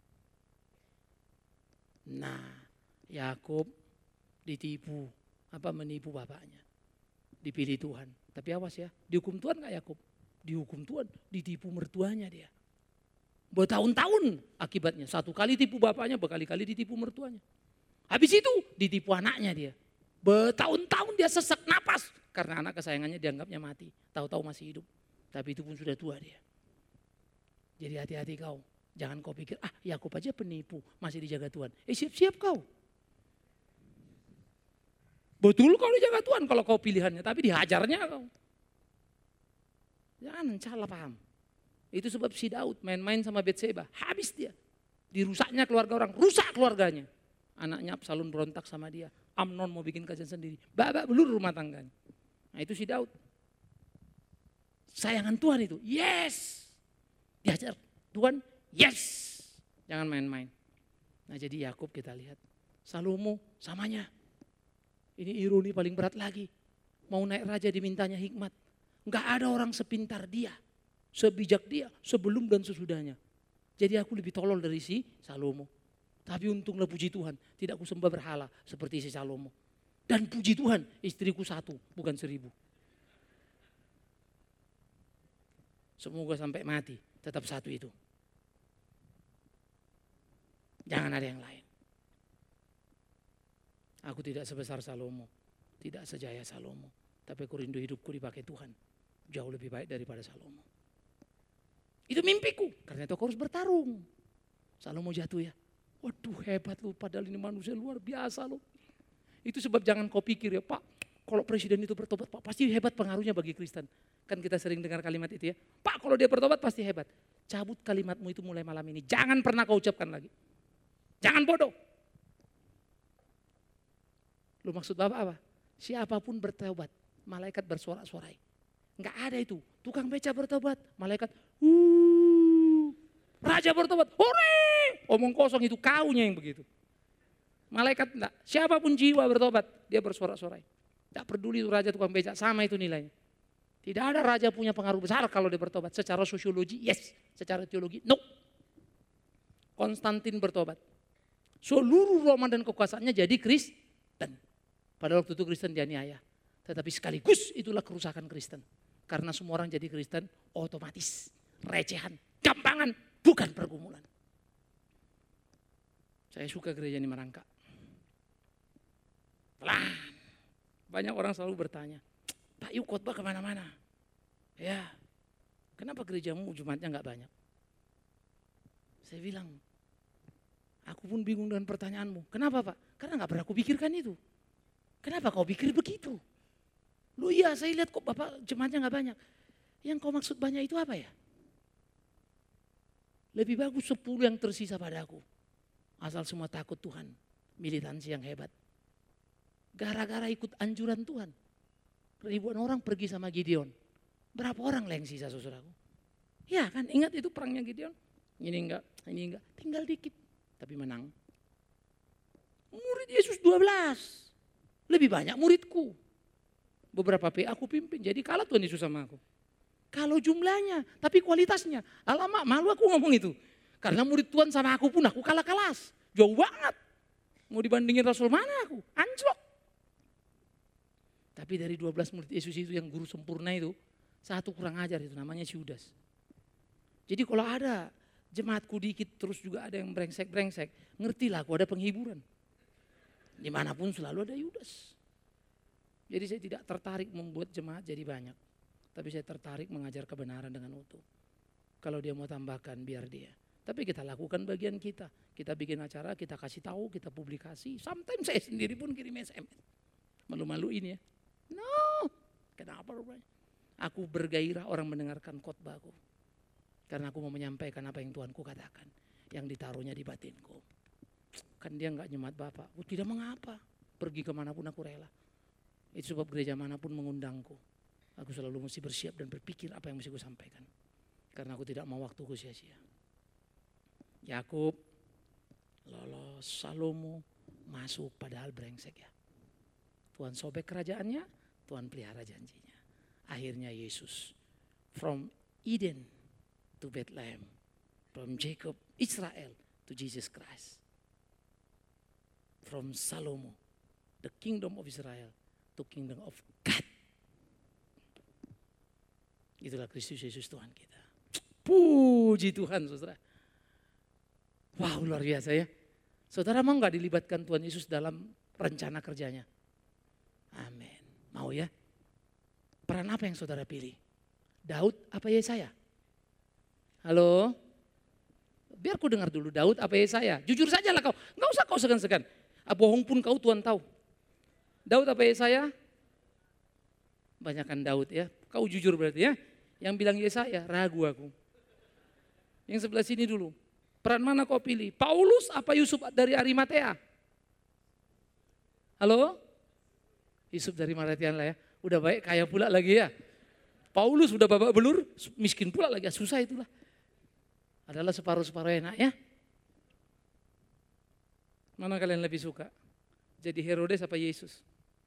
Nah, Yakub ditipu, apa menipu bapaknya. Dipilih Tuhan. Tapi awas ya, dihukum Tuhan gak Yakub? Dihukum Tuhan, ditipu mertuanya dia. Bertahun-tahun akibatnya. Satu kali tipu bapaknya, berkali-kali ditipu mertuanya. Habis itu ditipu anaknya dia. Bertahun-tahun dia sesak napas. Karena anak kesayangannya dianggapnya mati. Tahu-tahu masih hidup. Tapi itu pun sudah tua dia. Jadi hati-hati kau. Jangan kau pikir, ah Yakub aja penipu, masih dijaga Tuhan. Eh siap-siap kau. Betul kau dijaga Tuhan kalau kau pilihannya, tapi dihajarnya kau. Jangan salah paham. Itu sebab si Daud main-main sama Betseba, habis dia. Dirusaknya keluarga orang, rusak keluarganya. Anaknya Absalom berontak sama dia. Amnon mau bikin kajian sendiri. Babak belur rumah tangganya. Nah itu si Daud. Sayangan Tuhan itu, yes. Diajar Tuhan, yes. Jangan main-main. Nah jadi Yakub kita lihat. Salomo samanya. Ini ironi paling berat lagi. Mau naik raja dimintanya hikmat. Enggak ada orang sepintar dia. Sebijak dia sebelum dan sesudahnya. Jadi aku lebih tolol dari si Salomo. Tapi untunglah puji Tuhan. Tidak kusembah berhala seperti si Salomo. Dan puji Tuhan istriku satu bukan seribu. Semoga sampai mati tetap satu itu. Jangan ada yang lain. Aku tidak sebesar Salomo. Tidak sejaya Salomo. Tapi aku rindu hidupku dipakai Tuhan. Jauh lebih baik daripada Salomo. Itu mimpiku. Karena itu aku harus bertarung. Salomo jatuh ya. Waduh hebat lu. Padahal ini manusia luar biasa lu. Itu sebab jangan kau pikir ya Pak. Kalau presiden itu bertobat Pak pasti hebat pengaruhnya bagi Kristen. Kan kita sering dengar kalimat itu ya. Pak kalau dia bertobat pasti hebat. Cabut kalimatmu itu mulai malam ini. Jangan pernah kau ucapkan lagi. Jangan bodoh. Lu maksud Bapak apa? Siapapun bertobat, malaikat bersorak-sorai. Enggak ada itu. Tukang beca bertobat, malaikat wuh. Raja bertobat, hore. Omong kosong itu kaunya yang begitu. Malaikat enggak. Siapapun jiwa bertobat, dia bersorak-sorai. Enggak peduli itu raja tukang beca, sama itu nilainya. Tidak ada raja punya pengaruh besar kalau dia bertobat. Secara sosiologi, yes. Secara teologi, no. Konstantin bertobat. Seluruh Roma dan kekuasaannya jadi Kristen. Pada waktu itu Kristen dianiaya. Tetapi sekaligus itulah kerusakan Kristen. Karena semua orang jadi Kristen otomatis. Recehan, gampangan, bukan pergumulan. Saya suka gereja ini merangkak. Pelan. Banyak orang selalu bertanya, Pak yuk khotbah kemana-mana. Ya, kenapa gerejamu Jumatnya gak banyak? Saya bilang, aku pun bingung dengan pertanyaanmu. Kenapa Pak? Karena gak pernah aku pikirkan itu. Kenapa kau pikir begitu? Lu iya saya lihat kok Bapak jemaatnya gak banyak. Yang kau maksud banyak itu apa ya? Lebih bagus sepuluh yang tersisa padaku. Asal semua takut Tuhan. Militansi yang hebat. Gara-gara ikut anjuran Tuhan. Ribuan orang pergi sama Gideon. Berapa orang lah yang sisa saudaraku? Ya kan, ingat itu perangnya Gideon. Ini enggak, ini enggak, tinggal dikit. Tapi menang. Murid Yesus dua belas. Lebih banyak muridku. Beberapa P A aku pimpin, jadi kalah Tuhan Yesus sama aku. Kalau jumlahnya, tapi kualitasnya. Alamak, malu aku ngomong itu. Karena murid Tuhan sama aku pun aku kalah kelas. Jauh banget. Mau dibandingin Rasul mana aku? Anjlok. Tapi dari dua belas murid Yesus itu yang guru sempurna itu, satu kurang ajar itu namanya Yudas. Jadi kalau ada jemaatku dikit terus juga ada yang brengsek-brengsek, ngertilah aku ada penghiburan. Dimanapun selalu ada Yudas. Jadi saya tidak tertarik membuat jemaat jadi banyak. Tapi saya tertarik mengajar kebenaran dengan utuh. Kalau dia mau tambahkan biar dia. Tapi kita lakukan bagian kita. Kita bikin acara, kita kasih tahu, kita publikasi. Sometimes saya sendiri pun kirim S M S. Malu-maluin ya. No, kenapa rupanya? Aku bergairah orang mendengarkan khotbahku. Karena aku mau menyampaikan apa yang Tuhanku katakan. Yang ditaruhnya di batinku. Kan dia enggak nyemat Bapak. Oh, tidak mengapa. Pergi kemanapun aku rela. Itu sebab gereja manapun mengundangku. Aku selalu mesti bersiap dan berpikir apa yang mesti aku sampaikan. Karena aku tidak mau waktuku sia-sia. Yakub lolos, Salomo masuk padahal brengsek ya. Tuhan sobek kerajaannya, Tuhan pelihara janjinya. Akhirnya Yesus from Eden to Bethlehem, from Jacob, Israel to Jesus Christ. From Salomo, the kingdom of Israel to kingdom of God. Itulah Kristus Yesus Tuhan kita. Puji Tuhan saudara. Wow luar biasa ya. Saudara mau gak dilibatkan Tuhan Yesus dalam rencana kerjanya? Amin. Mau ya? Peran apa yang saudara pilih? Daud apa Yesaya? Halo? Biar ku dengar dulu Daud apa Yesaya? Jujur saja lah kau. Gak usah kau segan-segan. Bohong pun kau Tuhan tahu. Daud apa Yesaya? Banyakan Daud ya. Kau jujur berarti ya. Yang bilang Yesaya ragu aku. Yang sebelah sini dulu. Peran mana kau pilih? Paulus apa Yusuf dari Arimatea? Halo? Yusuf dari Arimatea lah ya. Udah baik kaya pula lagi ya. Paulus udah babak belur, miskin pula lagi. Susah itulah. Adalah separuh-separuh enak ya. Mana kalian lebih suka? Jadi Herodes apa Yesus?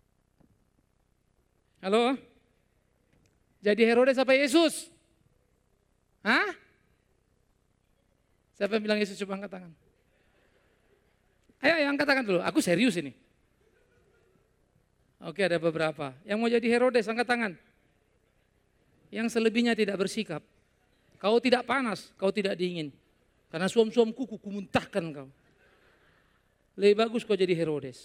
Halo? Jadi Herodes apa Yesus? Hah? Siapa yang bilang Yesus? Coba angkat tangan. Ayo, ayo angkat tangan dulu. Aku serius ini. Oke ada beberapa. Yang mau jadi Herodes angkat tangan. Yang selebihnya tidak bersikap. Kau tidak panas, kau tidak dingin. Karena suam-suam kuku, kumuntahkan kau. Lebih bagus kau jadi Herodes.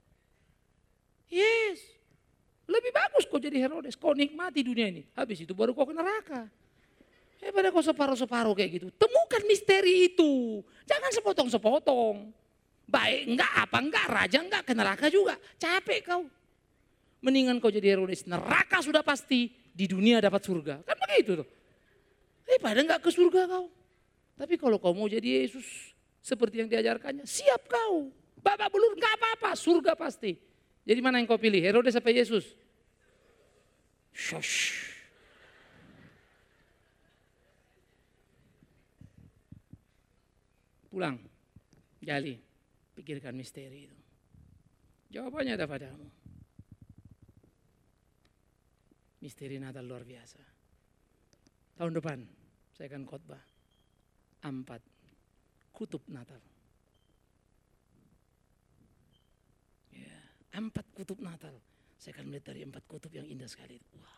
Yes. Lebih bagus kau jadi Herodes. Kau nikmati dunia ini. Habis itu baru kau ke neraka. Eh pada kau separuh-separuh kayak gitu. Temukan misteri itu. Jangan sepotong-sepotong. Baik enggak apa enggak, raja enggak, ke neraka juga. Capek kau. Mendingan kau jadi Herodes. Neraka sudah pasti, di dunia dapat surga. Kan begitu tuh. Eh pada enggak ke surga kau. Tapi kalau kau mau jadi Yesus seperti yang diajarkannya, siap kau. Babak belur enggak apa-apa, surga pasti. Jadi mana yang kau pilih, Herodes apa Yesus? Shush. Pulang, gali, pikirkan misteri itu. Jawabannya ada padamu. Misteri Natal luar biasa. Tahun depan saya akan khotbah empat kutub Natal. Ya, empat kutub Natal. Saya akan melihat dari empat kutub yang indah sekali. Wah.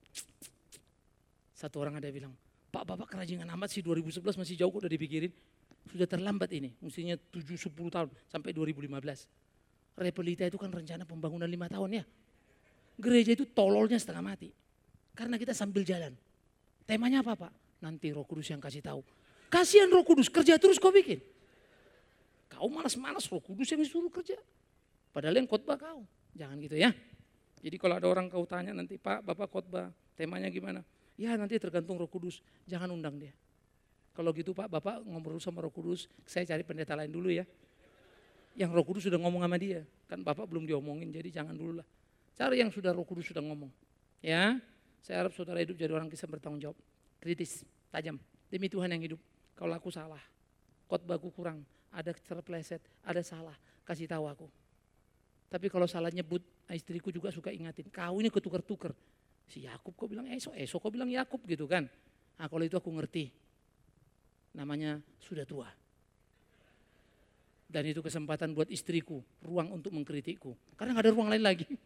Satu orang ada bilang, Pak Bapak kerajingan amat sih dua ribu sebelas masih jauh kok udah dipikirin. Sudah terlambat ini, mestinya tujuh sepuluh tahun sampai dua ribu lima belas. Repelita itu kan rencana pembangunan lima tahun ya. Gereja itu tololnya setengah mati. Karena kita sambil jalan. Temanya apa Pak? Nanti Roh Kudus yang kasih tahu. Kasihan Roh Kudus, kerja terus kau bikin. Kau malas-malas, Roh Kudus yang disuruh kerja. Padahal yang khotbah kau. Jangan gitu ya. Jadi kalau ada orang kau tanya nanti, Pak Bapak khotbah, temanya gimana? Ya nanti tergantung Roh Kudus, jangan undang dia. Kalau gitu Pak, Bapak ngobrol sama Roh Kudus, saya cari pendeta lain dulu ya. Yang Roh Kudus sudah ngomong sama dia, kan Bapak belum diomongin, jadi jangan dulu lah. Cari yang sudah Roh Kudus sudah ngomong. Ya, Saya harap saudara hidup jadi orang Kristen bertanggung jawab, kritis, tajam. Demi Tuhan yang hidup. Kalau aku salah, khotbahku kurang, ada terpleset, ada salah, kasih tahu aku. Tapi kalau salah nyebut, istriku juga suka ingatin, kau ini ketuker-tuker. Si Yakub kok bilang Esau, Esau kok bilang Yakub gitu kan. Nah kalau itu aku ngerti, namanya sudah tua. Dan itu kesempatan buat istriku, ruang untuk mengkritikku. Karena gak ada ruang lain lagi.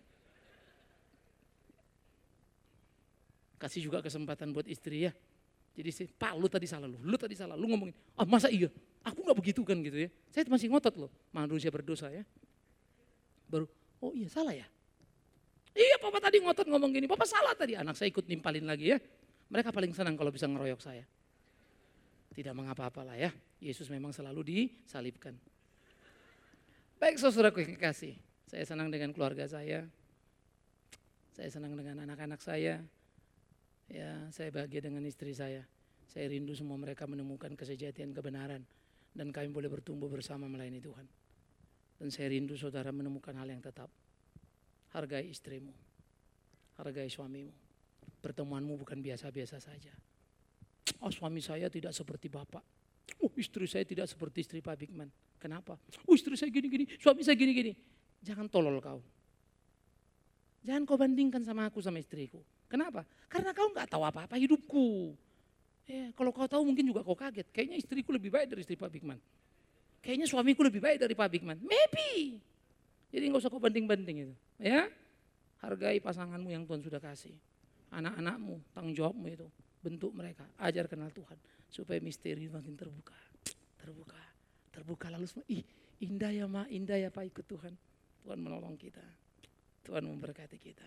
Kasih juga kesempatan buat istri ya. Jadi sih, Pak lu tadi salah lu, lu tadi salah, lu ngomongin, ah masa iya, aku gak begitu kan gitu ya. Saya masih ngotot loh, manusia berdosa ya. Baru, oh iya salah ya. Iya papa tadi ngotot ngomong gini, papa salah tadi. Anak saya ikut nimpalin lagi ya. Mereka paling senang kalau bisa ngeroyok saya. Tidak mengapa-apalah ya, Yesus memang selalu disalibkan. Baik saudaraku yang kekasih, saya senang dengan keluarga saya. Saya senang dengan anak-anak saya. Ya, saya bahagia dengan istri saya. Saya rindu semua mereka menemukan kesejatian kebenaran dan kami boleh bertumbuh bersama melayani Tuhan. Dan saya rindu saudara menemukan hal yang tetap. Hargai istrimu, hargai suamimu. Pertemuanmu bukan biasa-biasa saja. Oh, suami saya tidak seperti bapak. Oh, istri saya tidak seperti istri Pak Bigman. Kenapa? Oh, istri saya gini-gini, suami saya gini-gini. Jangan tolol kau. Jangan kau bandingkan sama aku sama istriku. Kenapa? Karena kau nggak tahu apa-apa hidupku. Ya, kalau kau tahu mungkin juga kau kaget. Kayaknya istriku lebih baik dari istri Pak Bigman. Kayaknya suamiku lebih baik dari Pak Bigman. Maybe. Jadi nggak usah kau banding-banding itu. Ya, hargai pasanganmu yang Tuhan sudah kasih. Anak-anakmu, tanggung jawabmu itu. Bentuk mereka, ajar kenal Tuhan. Supaya misteri makin terbuka. Terbuka. Terbuka lalu semua. Ih, indah ya Ma, indah ya Pak ikut Tuhan. Tuhan menolong kita. Tuhan memberkati kita.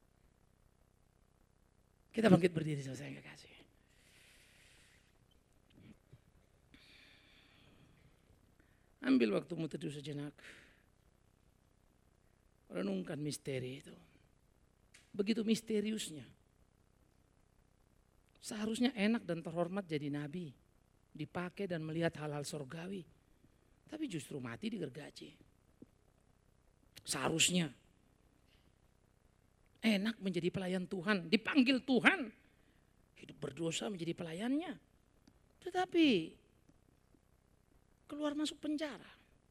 Kita bangkit berdiri saudara yang kekasih. Ambil waktumu teduh sejenak. Renungkan misteri itu. Begitu misteriusnya. Seharusnya enak dan terhormat jadi nabi. Dipakai dan melihat hal-hal surgawi. Tapi justru mati digergaji. Seharusnya. Enak menjadi pelayan Tuhan, dipanggil Tuhan. Hidup berdosa menjadi pelayannya. Tetapi keluar masuk penjara.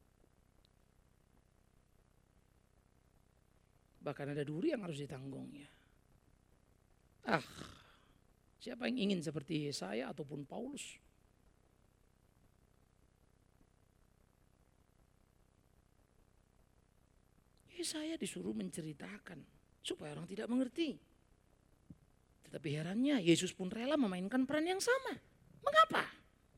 Bahkan ada duri yang harus ditanggungnya. Ah, siapa yang ingin seperti saya ataupun Paulus? Ya, saya disuruh menceritakan. Supaya orang tidak mengerti. Tetapi herannya Yesus pun rela memainkan peran yang sama. Mengapa?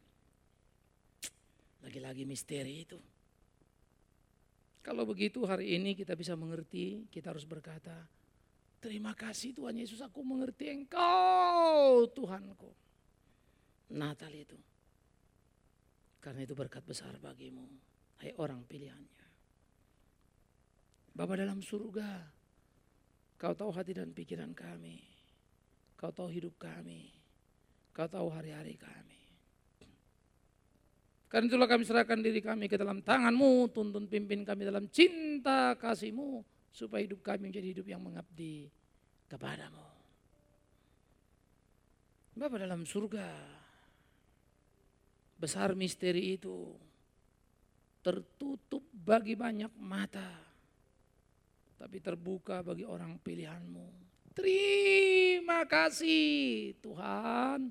Lagi-lagi misteri itu. Kalau begitu hari ini kita bisa mengerti, kita harus berkata, terima kasih Tuhan Yesus, aku mengerti Engkau Tuhanku. Natal itu. Karena itu berkat besar bagimu. Hai orang pilihannya. Bapa dalam surga, Kau tahu hati dan pikiran kami. Kau tahu hidup kami. Kau tahu hari-hari kami. Karena itulah kami serahkan diri kami ke dalam tangan-Mu. Tuntun pimpin kami dalam cinta kasih-Mu. Supaya hidup kami menjadi hidup yang mengabdi kepada-Mu. Bapa dalam surga. Besar misteri itu. Tertutup bagi banyak mata. Tapi terbuka bagi orang pilihan-Mu. Terima kasih Tuhan.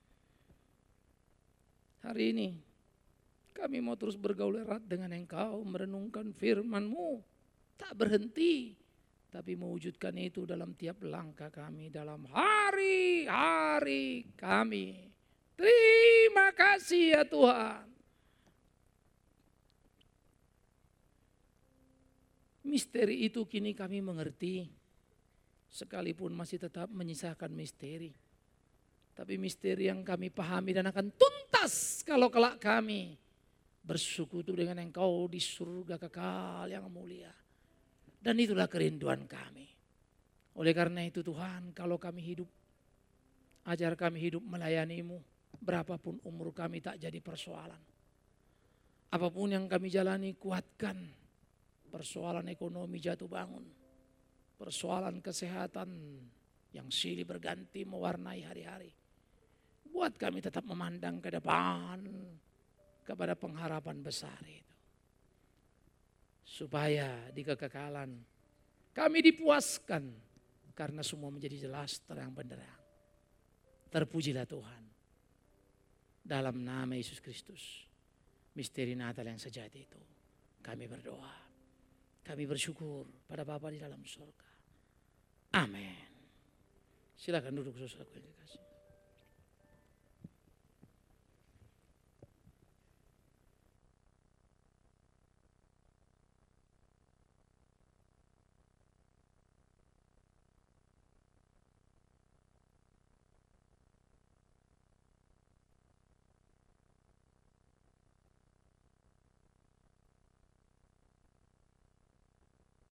Hari ini kami mau terus bergaul erat dengan Engkau, merenungkan firman-Mu. Tak berhenti, tapi mewujudkan itu dalam tiap langkah kami, dalam hari-hari kami. Terima kasih ya Tuhan. Misteri itu kini kami mengerti, sekalipun masih tetap menyisakan misteri. Tapi misteri yang kami pahami dan akan tuntas kalau kelak kami bersekutu dengan Engkau di surga kekal yang mulia. Dan itulah kerinduan kami. Oleh karena itu Tuhan, kalau kami hidup, ajar kami hidup melayani-Mu. Berapapun umur kami tak jadi persoalan. Apapun yang kami jalani kuatkan. Persoalan ekonomi jatuh bangun, persoalan kesehatan yang silih berganti mewarnai hari-hari. Buat kami tetap memandang ke depan kepada pengharapan besar itu. Supaya di kekekalan kami dipuaskan karena semua menjadi jelas terang benderang. Terpujilah Tuhan. Dalam nama Yesus Kristus, misteri Natal yang sejati itu, kami berdoa. Kami bersyukur pada Bapa di dalam surga. Amin. Silakan duduk saudaraku yang dikasihi.